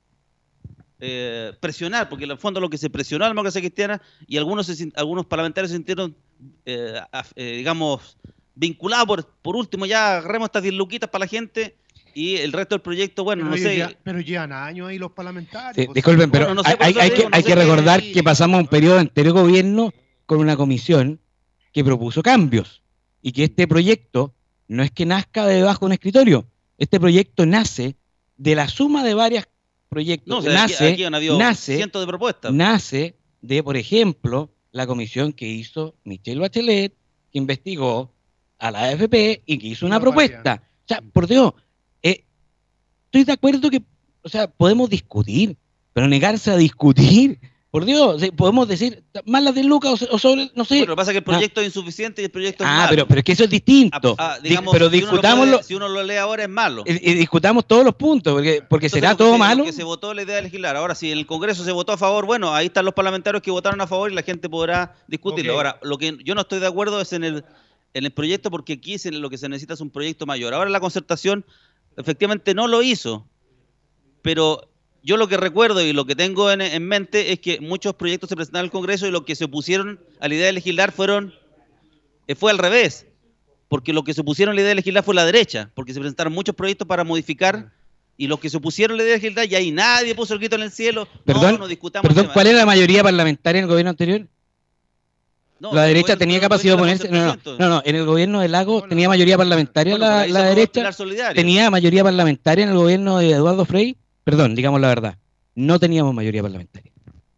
eh, presionar, porque en el fondo lo que se presionó a la democracia cristiana y algunos, se, algunos parlamentarios se sintieron, eh, eh, digamos, vinculados por, por último, ya agarremos estas diez luquitas para la gente y el resto del proyecto, bueno, pero no sé. Ya, pero llevan años ahí los parlamentarios. Sí, disculpen, pero bueno, no sé, hay, hay, digo, que, no hay que recordar que, que pasamos un periodo entero de gobierno con una comisión que propuso cambios y que este proyecto no es que nazca de debajo de un escritorio, este proyecto nace de la suma de varios proyectos, no, o sea, nace, aquí, aquí nace, cientos de propuestas. Nace de, por ejemplo, la comisión que hizo Michelle Bachelet, que investigó a la A F P y que hizo una propuesta. O sea, por Dios, eh, estoy de acuerdo que, o sea, podemos discutir, pero negarse a discutir, por Dios, podemos decir más las de Lucas o, o sobre, no sé. Bueno, lo que pasa es que el proyecto ah. es insuficiente y el proyecto es ah, malo. pero, pero es que eso es distinto. Ah, ah, digamos, pero si discutámoslo. Uno si uno lo lee ahora es malo. Y, y discutamos todos los puntos, porque, porque Entonces, será todo que, malo. Que se votó la idea de legislar. Ahora, si en el Congreso se votó a favor, bueno, ahí están los parlamentarios que votaron a favor y la gente podrá discutirlo. Okay. Ahora, lo que yo no estoy de acuerdo es en el, en el proyecto, porque aquí se, lo que se necesita es un proyecto mayor. Ahora la concertación efectivamente no lo hizo, pero yo lo que recuerdo y lo que tengo en, en mente es que muchos proyectos se presentaron al Congreso y los que se opusieron a la idea de legislar fueron eh, fue al revés, porque lo que se opusieron a la idea de legislar fue la derecha, porque se presentaron muchos proyectos para modificar y los que se opusieron a la idea de legislar y ahí nadie puso el grito en el cielo. Perdón, no, no discutamos perdón ¿cuál era la mayoría parlamentaria en el gobierno anterior? No, la derecha tenía capacidad de oponerse. No, no, no, no, en el gobierno de Lago no, tenía mayoría parlamentaria bueno, la, la derecha. Tenía mayoría parlamentaria en el gobierno de Eduardo Frei. Perdón, digamos la verdad. No teníamos mayoría parlamentaria.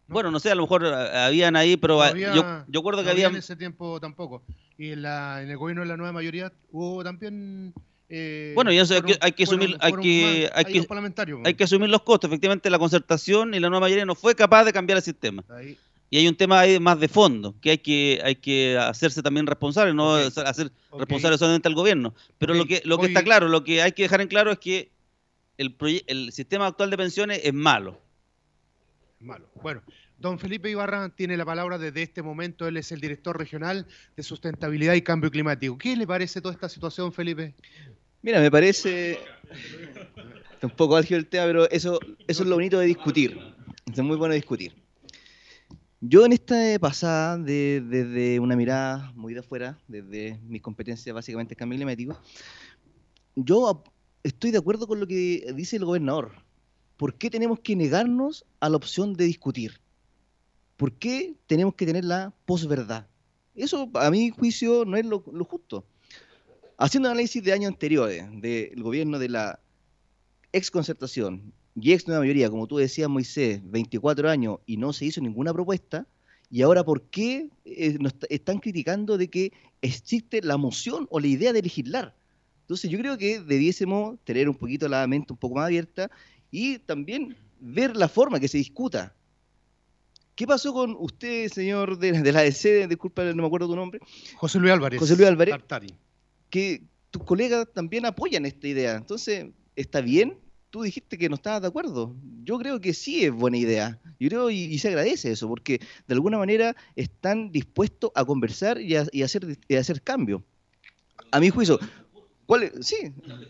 Bueno, no sé, a lo mejor habían ahí, pero había, yo, yo acuerdo que no había... en ese tiempo tampoco. Y en, la, en el gobierno de la nueva mayoría hubo también... Eh, bueno, y eso fueron, hay que, hay que asumir, fueron, hay fueron que, hay que, hay que asumir los costos. Efectivamente, la concertación y la nueva mayoría no fue capaz de cambiar el sistema. Ahí. Y hay un tema ahí más de fondo, que hay que, hay que hacerse también responsable, no okay. hacer okay. responsable solamente al gobierno. Pero okay. lo que, lo que Hoy... está claro, lo que hay que dejar en claro es que el, el sistema actual de pensiones es malo. Malo. Bueno, don Felipe Ibarra tiene la palabra desde este momento. Él es el director regional de Sustentabilidad y Cambio Climático. ¿Qué le parece toda esta situación, Felipe? Mira, me parece un poco álgido el tema, pero eso, eso es lo bonito de discutir. Es muy bueno discutir. Yo en esta pasada, de, desde una mirada muy de afuera, desde mis competencias básicamente en cambio climático, yo estoy de acuerdo con lo que dice el gobernador. ¿Por qué tenemos que negarnos a la opción de discutir? ¿Por qué tenemos que tener la posverdad? Eso, a mi juicio, no es lo, lo justo. Haciendo análisis de años anteriores, del gobierno de la exconcertación y ex nueva mayoría, como tú decías, Moisés, veinticuatro años y no se hizo ninguna propuesta, y ahora ¿por qué eh, nos están criticando de que existe la moción o la idea de legislar? Entonces yo creo que debiésemos tener un poquito la mente un poco más abierta y también ver la forma que se discuta. ¿Qué pasó con usted, señor de, de la A D C? Disculpa, no me acuerdo tu nombre. José Luis Álvarez. José Luis Álvarez. Tartari. Que tus colegas también apoyan esta idea. Entonces, ¿está bien? Tú dijiste que no estabas de acuerdo. Yo creo que sí es buena idea. Yo creo y, y se agradece eso, porque de alguna manera están dispuestos a conversar y a, y hacer, y a hacer cambio. A mi juicio, ¿cuál es? Sí.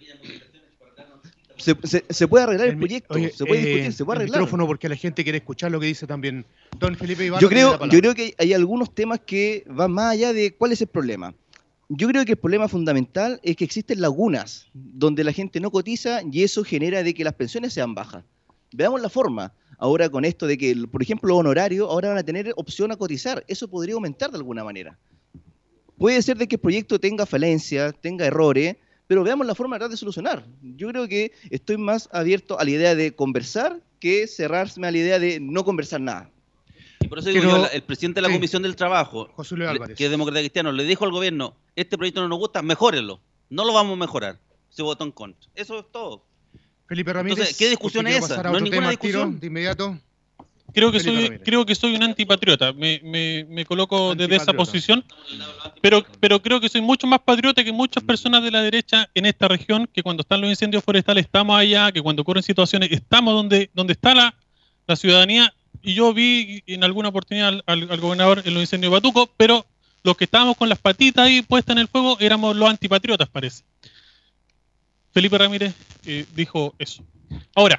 Se, se, se puede arreglar el, el proyecto, oye, se puede eh, discutir, se puede arreglar. El micrófono, porque la gente quiere escuchar lo que dice también don Felipe Ibarra. Yo creo, yo creo que hay algunos temas que van más allá de cuál es el problema. Yo creo que el problema fundamental es que existen lagunas donde la gente no cotiza y eso genera de que las pensiones sean bajas. Veamos la forma. Ahora con esto de que, por ejemplo, los honorarios ahora van a tener opción a cotizar. Eso podría aumentar de alguna manera. Puede ser de que el proyecto tenga falencias, tenga errores, pero veamos la forma de solucionar. Yo creo que estoy más abierto a la idea de conversar que cerrarme a la idea de no conversar nada. Y por eso digo yo, el presidente de la sí. Comisión del Trabajo, José Luis Álvarez, que es demócrata cristiano, le dijo al gobierno, este proyecto no nos gusta, mejórenlo. No lo vamos a mejorar. Se votó en contra. Eso es todo. Felipe Ramírez. Entonces, ¿qué discusión es esa? No hay ninguna discusión. Tiro, de inmediato. Creo que, soy, creo que soy un antipatriota. Me, me, me coloco desde esa posición. Pero, pero creo que soy mucho más patriota que muchas personas de la derecha en esta región, que cuando están los incendios forestales estamos allá, que cuando ocurren situaciones estamos donde, donde está la, la ciudadanía. Y yo vi en alguna oportunidad al, al, al gobernador en los incendios de Batuco, pero los que estábamos con las patitas ahí puestas en el fuego éramos los antipatriotas, parece. Felipe Ramírez eh, dijo eso. Ahora,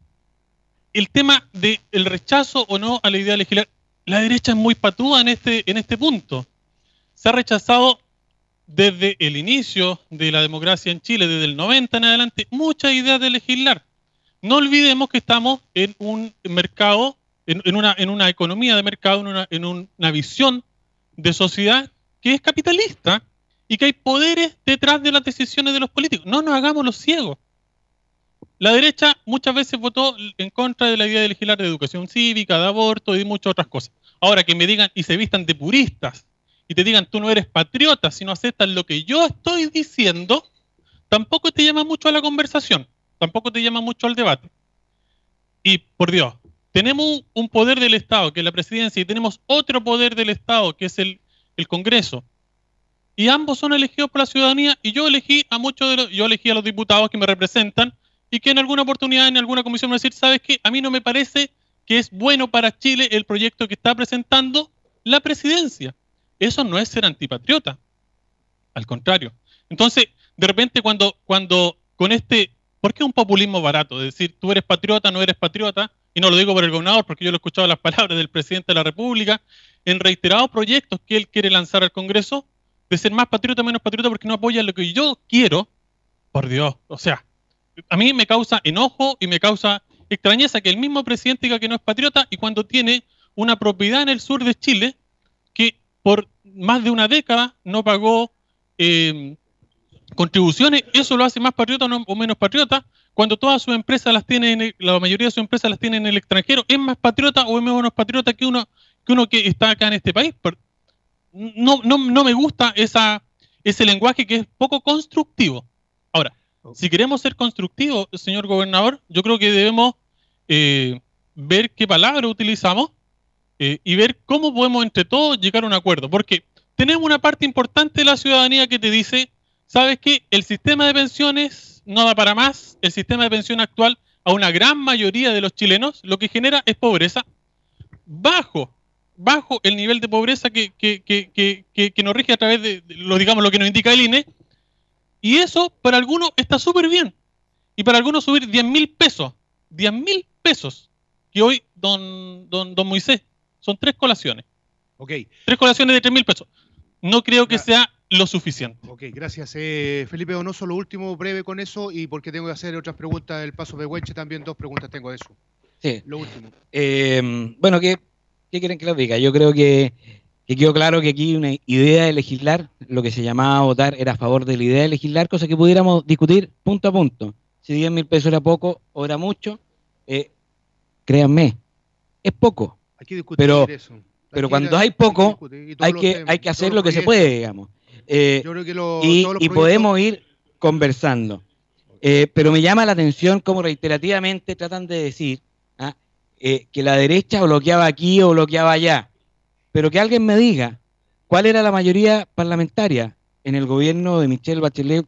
el tema del rechazo o no a la idea de legislar, la derecha es muy patúa en este, en este punto. Se ha rechazado desde el inicio de la democracia en Chile, desde el noventa en adelante, muchas ideas de legislar. No olvidemos que estamos en un mercado, en, en, una, en una economía de mercado, en una, en una visión de sociedad que es capitalista y que hay poderes detrás de las decisiones de los políticos. No nos hagamos los ciegos. La derecha muchas veces votó en contra de la idea de legislar de educación cívica, de aborto y de muchas otras cosas. Ahora que me digan y se vistan de puristas y te digan tú no eres patriota si no aceptas lo que yo estoy diciendo, tampoco te llama mucho a la conversación, tampoco te llama mucho al debate. Y por Dios, tenemos un poder del Estado que es la presidencia y tenemos otro poder del Estado que es el, el Congreso. Y ambos son elegidos por la ciudadanía y yo elegí a muchos de los, yo elegí a los diputados que me representan y que en alguna oportunidad, en alguna comisión me van a decir, ¿sabes qué? A mí no me parece que es bueno para Chile el proyecto que está presentando la presidencia. Eso no es ser antipatriota. Al contrario. Entonces, de repente cuando, cuando con este, ¿por qué un populismo barato? De decir, tú eres patriota, no eres patriota, y no lo digo por el gobernador, porque yo lo he escuchado las palabras del presidente de la República, en reiterados proyectos que él quiere lanzar al Congreso, de ser más patriota, menos patriota, porque no apoya lo que yo quiero, por Dios, o sea, a mí me causa enojo y me causa extrañeza que el mismo presidente diga que no es patriota y cuando tiene una propiedad en el sur de Chile que por más de una década no pagó eh, contribuciones, eso lo hace más patriota o, no, o menos patriota, cuando todas sus empresas las tienen, la mayoría de sus empresas las tienen en el extranjero, es más patriota o es menos patriota que uno que uno que está acá en este país. No, no, no me gusta esa, ese lenguaje que es poco constructivo. Ahora, si queremos ser constructivos, señor gobernador, yo creo que debemos eh, ver qué palabra utilizamos eh, y ver cómo podemos entre todos llegar a un acuerdo. Porque tenemos una parte importante de la ciudadanía que te dice, ¿sabes qué? El sistema de pensiones no da para más. El sistema de pensión actual a una gran mayoría de los chilenos lo que genera es pobreza bajo, bajo el nivel de pobreza que, que, que, que, que, que nos rige a través de, de lo, digamos, lo que nos indica el I N E. Y eso para algunos está súper bien. Y para algunos subir diez mil pesos, diez mil pesos, que hoy, don, don, don Moisés, son tres colaciones. Ok. Tres colaciones de tres mil pesos. No creo que sea lo suficiente. Ok, gracias. Eh, Felipe Donoso, lo último, breve con eso, y porque tengo que hacer otras preguntas del Paso de Hueche, también dos preguntas tengo de eso. Sí. Lo último. Eh, bueno, ¿qué, ¿qué quieren que les diga? Yo creo que, que quedó claro que aquí una idea de legislar, lo que se llamaba votar era a favor de la idea de legislar, cosa que pudiéramos discutir punto a punto. Si diez mil pesos era poco o era mucho, eh, créanme, es poco. Hay que discutir pero, eso. Pero Aquí cuando la, hay poco, hay que, temas, hay que hacer lo que se proyectos. puede, digamos. Eh, Yo creo que lo, y, todos los y proyectos... podemos ir conversando. Eh, pero me llama la atención cómo reiterativamente tratan de decir ¿ah? eh, que la derecha bloqueaba aquí o bloqueaba allá. Pero que alguien me diga cuál era la mayoría parlamentaria en el gobierno de Michelle Bachelet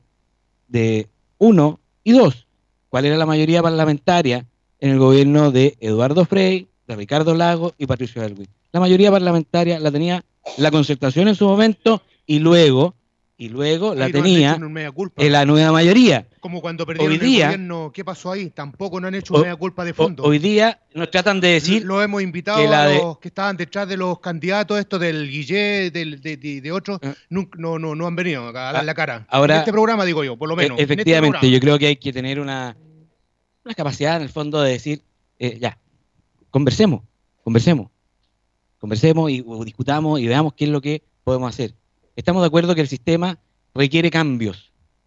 de uno y dos. ¿Cuál era la mayoría parlamentaria en el gobierno de Eduardo Frei, de Ricardo Lagos y Patricio Aylwin? La mayoría parlamentaria la tenía la Concertación en su momento y luego y luego la Ahí no han tenía hecho un mea culpa. en la nueva mayoría. Como cuando perdieron Hoy día, el gobierno, ¿qué pasó ahí? Tampoco no han hecho o- un mea culpa de fondo. Hoy día nos tratan de decir Lo hemos invitado que la a de- los que estaban detrás de los candidatos, estos del Guillé, del, de, de, de otros, Ah. nunca- no, no, no han venido acá a dar la cara. ahora- en este programa, digo yo, por lo menos. E- en este efectivamente, programa. yo creo que hay que tener una, una capacidad en el fondo de decir, eh, ya, conversemos, conversemos, conversemos y o discutamos y veamos qué es lo que podemos hacer. Estamos de acuerdo que el sistema requiere cambios.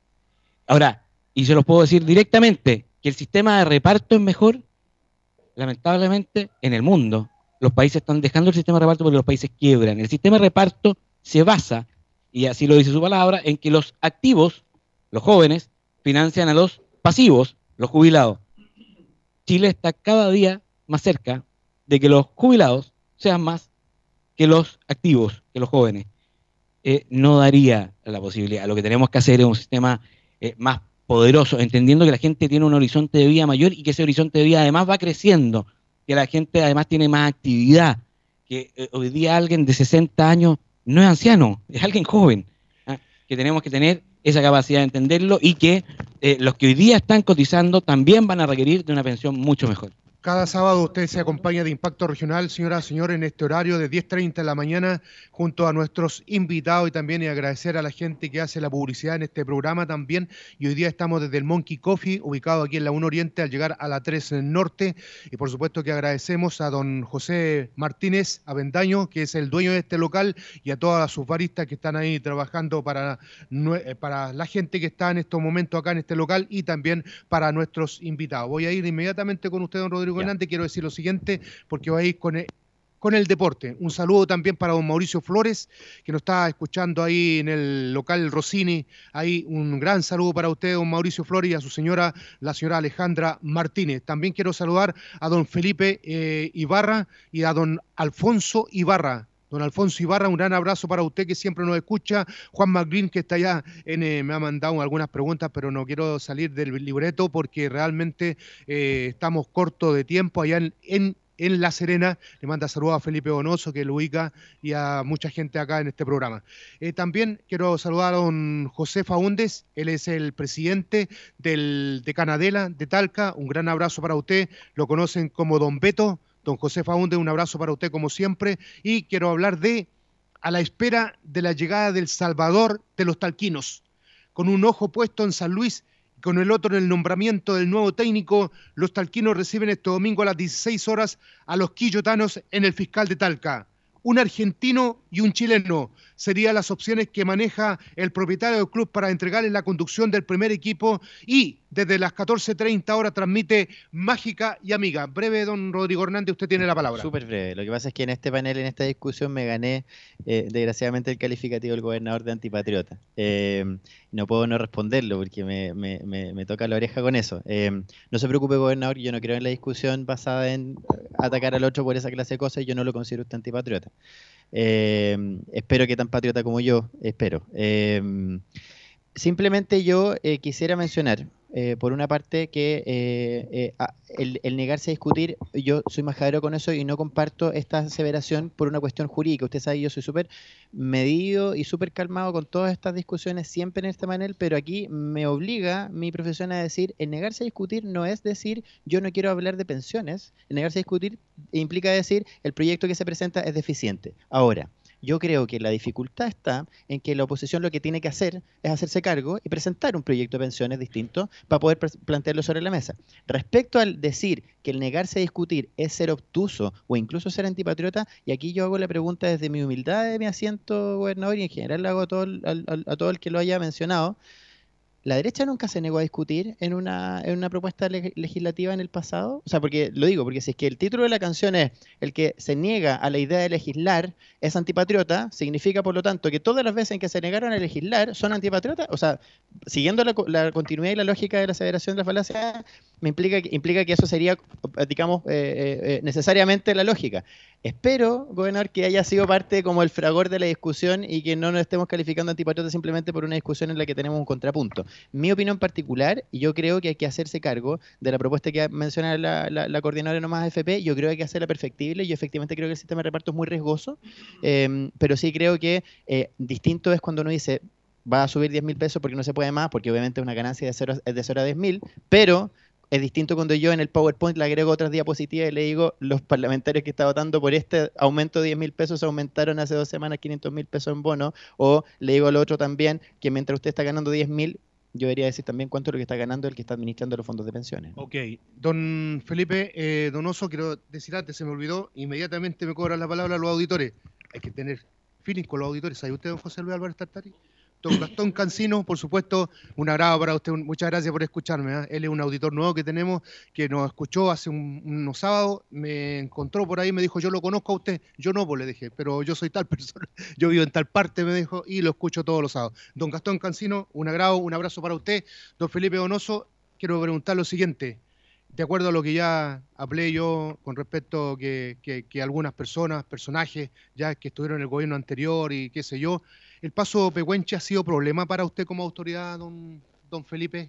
Ahora, y se los puedo decir directamente, que el sistema de reparto es mejor, lamentablemente, en el mundo. Los países están dejando el sistema de reparto porque los países quiebran. El sistema de reparto se basa, y así lo dice su palabra, en que los activos, los jóvenes, financian a los pasivos, los jubilados. Chile está cada día más cerca de que los jubilados sean más que los activos, que los jóvenes. Eh, no daría la posibilidad. Lo que tenemos que hacer es un sistema eh, más poderoso, entendiendo que la gente tiene un horizonte de vida mayor y que ese horizonte de vida además va creciendo, que la gente además tiene más actividad, que eh, hoy día alguien de sesenta años no es anciano, es alguien joven, ¿ah? Que tenemos que tener esa capacidad de entenderlo y que eh, los que hoy día están cotizando también van a requerir de una pensión mucho mejor. Cada sábado usted se acompaña de Impacto Regional, señoras y señores, en este horario de diez treinta de la mañana, junto a nuestros invitados y también y agradecer a la gente que hace la publicidad en este programa también. Y hoy día estamos desde el Monkey Coffee, ubicado aquí en la uno Oriente, al llegar a la tres Norte. Y por supuesto que agradecemos a don José Martínez Avendaño, que es el dueño de este local, y a todas sus baristas que están ahí trabajando para, nue- para la gente que está en estos momentos acá en este local y también para nuestros invitados. Voy a ir inmediatamente con usted, don Rodrigo Hernández. Quiero decir lo siguiente, porque voy a ir con el, con el deporte. Un saludo también para don Mauricio Flores, que nos está escuchando ahí en el local Rossini. Ahí un gran saludo para usted, don Mauricio Flores, y a su señora, la señora Alejandra Martínez. También quiero saludar a don Felipe eh, Ibarra y a don Alfonso Ibarra. Don Alfonso Ibarra, un gran abrazo para usted que siempre nos escucha. Juan Magrín, que está allá, en, eh, me ha mandado algunas preguntas, pero no quiero salir del libreto porque realmente eh, estamos cortos de tiempo allá en, en, en La Serena. Le manda saludos a Felipe Donoso, que lo ubica, y a mucha gente acá en este programa. Eh, también quiero saludar a don José Faúndez, él es el presidente del, de Canadela, de Talca. Un gran abrazo para usted, lo conocen como don Beto. Don José Faúndez, un abrazo para usted como siempre. Y quiero hablar de a la espera de la llegada del Salvador de los talquinos. Con un ojo puesto en San Luis y con el otro en el nombramiento del nuevo técnico, los talquinos reciben este domingo a las dieciséis horas a los quillotanos en el Fiscal de Talca. un argentino y un chileno. Serían las opciones que maneja el propietario del club para entregarles la conducción del primer equipo, y desde las catorce treinta horas transmite Mágica y Amiga. Breve, don Rodrigo Hernández, usted tiene la palabra. Súper breve. Lo que pasa es que en este panel, en esta discusión, me gané, eh, desgraciadamente, el calificativo del gobernador de antipatriota. Eh, no puedo no responderlo porque me, me, me, me toca la oreja con eso. Eh, no se preocupe, gobernador, yo no creo en la discusión basada en atacar al otro por esa clase de cosas, y yo no lo considero usted antipatriota. Eh, espero que tan patriota como yo, espero. Eh, simplemente yo eh, quisiera mencionar, eh, por una parte, que eh, eh, a, el, el negarse a discutir, yo soy majadero con eso y no comparto esta aseveración por una cuestión jurídica. Usted sabe, yo soy súper medido y súper calmado con todas estas discusiones siempre en este panel, pero aquí me obliga mi profesión a decir, el negarse a discutir no es decir yo no quiero hablar de pensiones. El negarse a discutir implica decir el proyecto que se presenta es deficiente. Ahora, yo creo que la dificultad está en que la oposición lo que tiene que hacer es hacerse cargo y presentar un proyecto de pensiones distinto para poder plantearlo sobre la mesa. Respecto al decir que el negarse a discutir es ser obtuso o incluso ser antipatriota, y aquí yo hago la pregunta desde mi humildad de mi asiento, gobernador, y en general la hago a todo el, a, a todo el que lo haya mencionado. ¿La derecha nunca se negó a discutir en una, en una propuesta leg- legislativa en el pasado? O sea, porque lo digo, porque si es que el título de la canción es el que se niega a la idea de legislar es antipatriota, significa por lo tanto que todas las veces en que se negaron a legislar son antipatriotas. O sea, siguiendo la, la continuidad y la lógica de la aseveración de la falacia, me implica, implica que eso sería, digamos, eh, eh, necesariamente la lógica. Espero, gobernador, que haya sido parte como el fragor de la discusión y que no nos estemos calificando antipatriotas simplemente por una discusión en la que tenemos un contrapunto. Mi opinión particular, y yo creo que hay que hacerse cargo de la propuesta que menciona la, la, la coordinadora de No Más A F P, yo creo que hay que hacerla perfectible. Yo efectivamente creo que el sistema de reparto es muy riesgoso, eh, pero sí creo que eh, distinto es cuando uno dice va a subir diez mil pesos porque no se puede más, porque obviamente una ganancia de cero, de cero a diez mil, pero es distinto cuando yo en el PowerPoint le agrego otras diapositivas y le digo, los parlamentarios que están votando por este aumento de diez mil pesos aumentaron hace dos semanas quinientos mil pesos en bono, o le digo al otro también que mientras usted está ganando diez mil, yo debería decir también cuánto es lo que está ganando el que está administrando los fondos de pensiones. Ok. Don Felipe eh, Donoso, quiero decir antes, se me olvidó, inmediatamente me cobran la palabra los auditores. Hay que tener feeling con los auditores. ¿Sabe usted, don José Luis Álvarez Tartari? Don Gastón Cancino, por supuesto, un agrado para usted. Muchas gracias por escucharme. ¿eh? Él es un auditor nuevo que tenemos, que nos escuchó hace un, unos sábados, me encontró por ahí, me dijo, yo lo conozco a usted. Yo no, pues le dije, pero yo soy tal persona, yo vivo en tal parte, me dijo, y lo escucho todos los sábados. Don Gastón Cancino, un agrado, un abrazo para usted. Don Felipe Donoso, quiero preguntar lo siguiente. De acuerdo a lo que ya hablé yo con respecto a que, que, que algunas personas, personajes, ya que estuvieron en el gobierno anterior y qué sé yo, ¿el paso Pehuenche ha sido problema para usted como autoridad, don, don Felipe?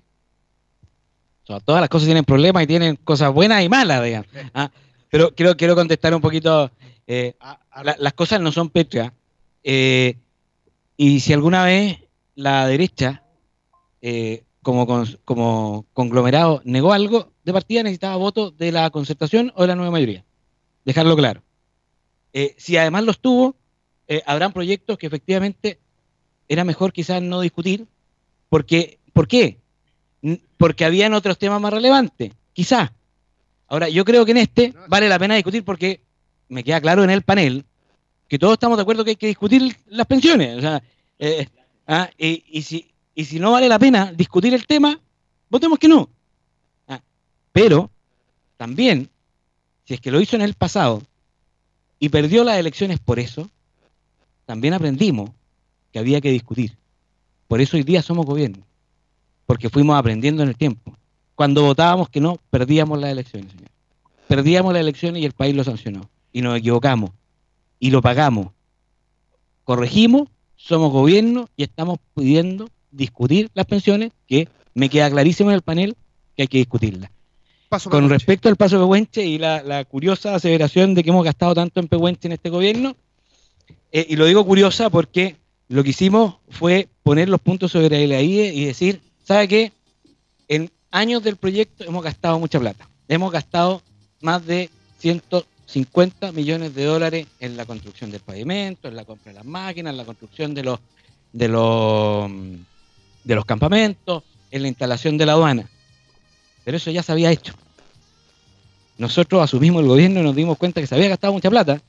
O sea, todas las cosas tienen problemas y tienen cosas buenas y malas, digamos. ¿ah? Pero quiero, quiero contestar un poquito. Eh, la, las cosas no son pétreas. Eh, y si alguna vez la derecha, eh, como, como conglomerado, negó algo, de partida necesitaba votos de la concertación o de la nueva mayoría. Dejarlo claro. Eh, si además los tuvo, eh, habrán proyectos que efectivamente era mejor quizás no discutir. Porque, ¿por qué? Porque habían otros temas más relevantes, quizás. Ahora, yo creo que en este vale la pena discutir porque me queda claro en el panel que todos estamos de acuerdo que hay que discutir las pensiones. O sea, eh, ah, y, y, si, y si no vale la pena discutir el tema, votemos que no. Ah, pero, también, si es que lo hizo en el pasado y perdió las elecciones por eso, también aprendimos que había que discutir. Por eso hoy día somos gobierno. Porque fuimos aprendiendo en el tiempo. Cuando votábamos que no, perdíamos las elecciones, señor. Perdíamos las elecciones y el país lo sancionó. Y nos equivocamos. Y lo pagamos. Corregimos, somos gobierno y estamos pudiendo discutir las pensiones, que me queda clarísimo en el panel que hay que discutirlas. Paso Con Pehuenche. Respecto al paso Pehuenche y la, la curiosa aseveración de que hemos gastado tanto en Pehuenche en este gobierno, eh, y lo digo curiosa porque lo que hicimos fue poner los puntos sobre la I y decir, ¿sabe qué? En años del proyecto hemos gastado mucha plata. Hemos gastado más de ciento cincuenta millones de dólares en la construcción del pavimento, en la compra de las máquinas, en la construcción de los, de los, de los campamentos, en la instalación de la aduana. Pero eso ya se había hecho. Nosotros asumimos el gobierno y nos dimos cuenta que se había gastado mucha plata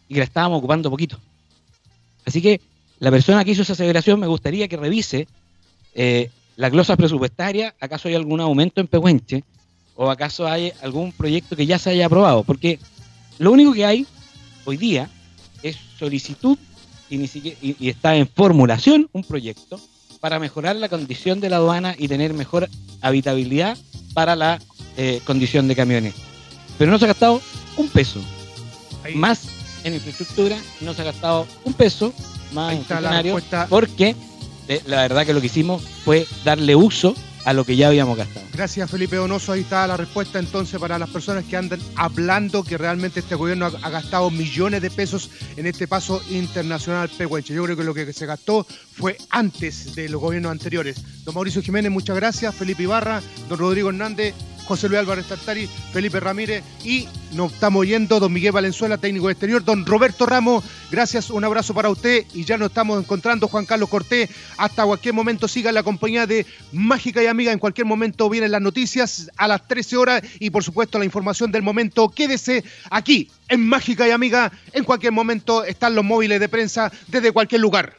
y que la estábamos ocupando poquito. Así que la persona que hizo esa aseveración me gustaría que revise eh, la glosa presupuestaria, acaso hay algún aumento en Pehuenche, o acaso hay algún proyecto que ya se haya aprobado, porque lo único que hay hoy día es solicitud y, ni siquiera, y, y está en formulación un proyecto para mejorar la condición de la aduana y tener mejor habitabilidad para la eh, condición de camiones. Pero no se ha gastado un peso Ahí. más en infraestructura, no se ha gastado un peso más en funcionarios, porque eh, la verdad que lo que hicimos fue darle uso a lo que ya habíamos gastado. Gracias, Felipe Donoso. Ahí está la respuesta entonces para las personas que andan hablando que realmente este gobierno ha, ha gastado millones de pesos en este paso internacional Pehuenche. Yo creo que lo que se gastó fue antes de los gobiernos anteriores. Don Mauricio Jiménez, muchas gracias. Felipe Ibarra, don Rodrigo Hernández, José Luis Álvarez Tartari, Felipe Ramírez y nos estamos yendo, don Miguel Valenzuela, técnico de exterior, don Roberto Ramos, gracias, un abrazo para usted y ya nos estamos encontrando, Juan Carlos Cortés, hasta cualquier momento siga la compañía de Mágica y Amiga, en cualquier momento vienen las noticias a las trece horas y por supuesto la información del momento, quédese aquí en Mágica y Amiga, en cualquier momento están los móviles de prensa desde cualquier lugar.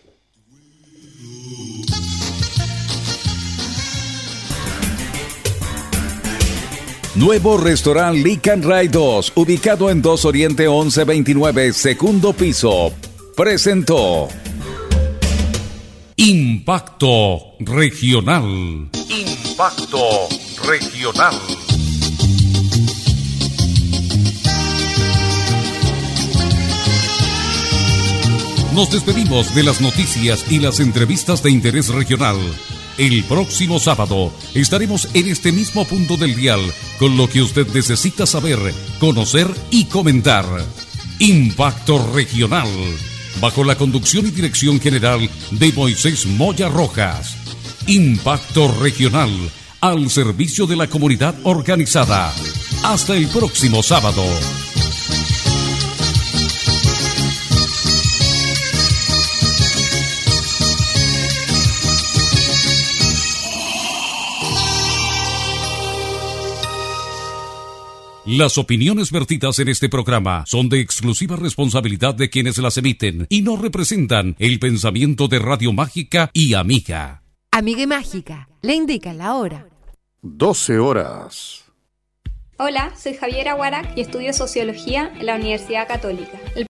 Nuevo restaurante Lick and Ride dos, ubicado en dos Oriente once veintinueve, segundo piso, presentó Impacto Regional. Impacto Regional. Nos despedimos de las noticias y las entrevistas de interés regional. El próximo sábado estaremos en este mismo punto del dial con lo que usted necesita saber, conocer y comentar. Impacto Regional, bajo la conducción y dirección general de Moisés Moya Rojas. Impacto Regional, al servicio de la comunidad organizada. Hasta el próximo sábado. Las opiniones vertidas en este programa son de exclusiva responsabilidad de quienes las emiten y no representan el pensamiento de Radio Mágica y Amiga. Amiga y Mágica, le indica la hora. doce horas. Hola, soy Javiera Guarac y estudio Sociología en la Universidad Católica. El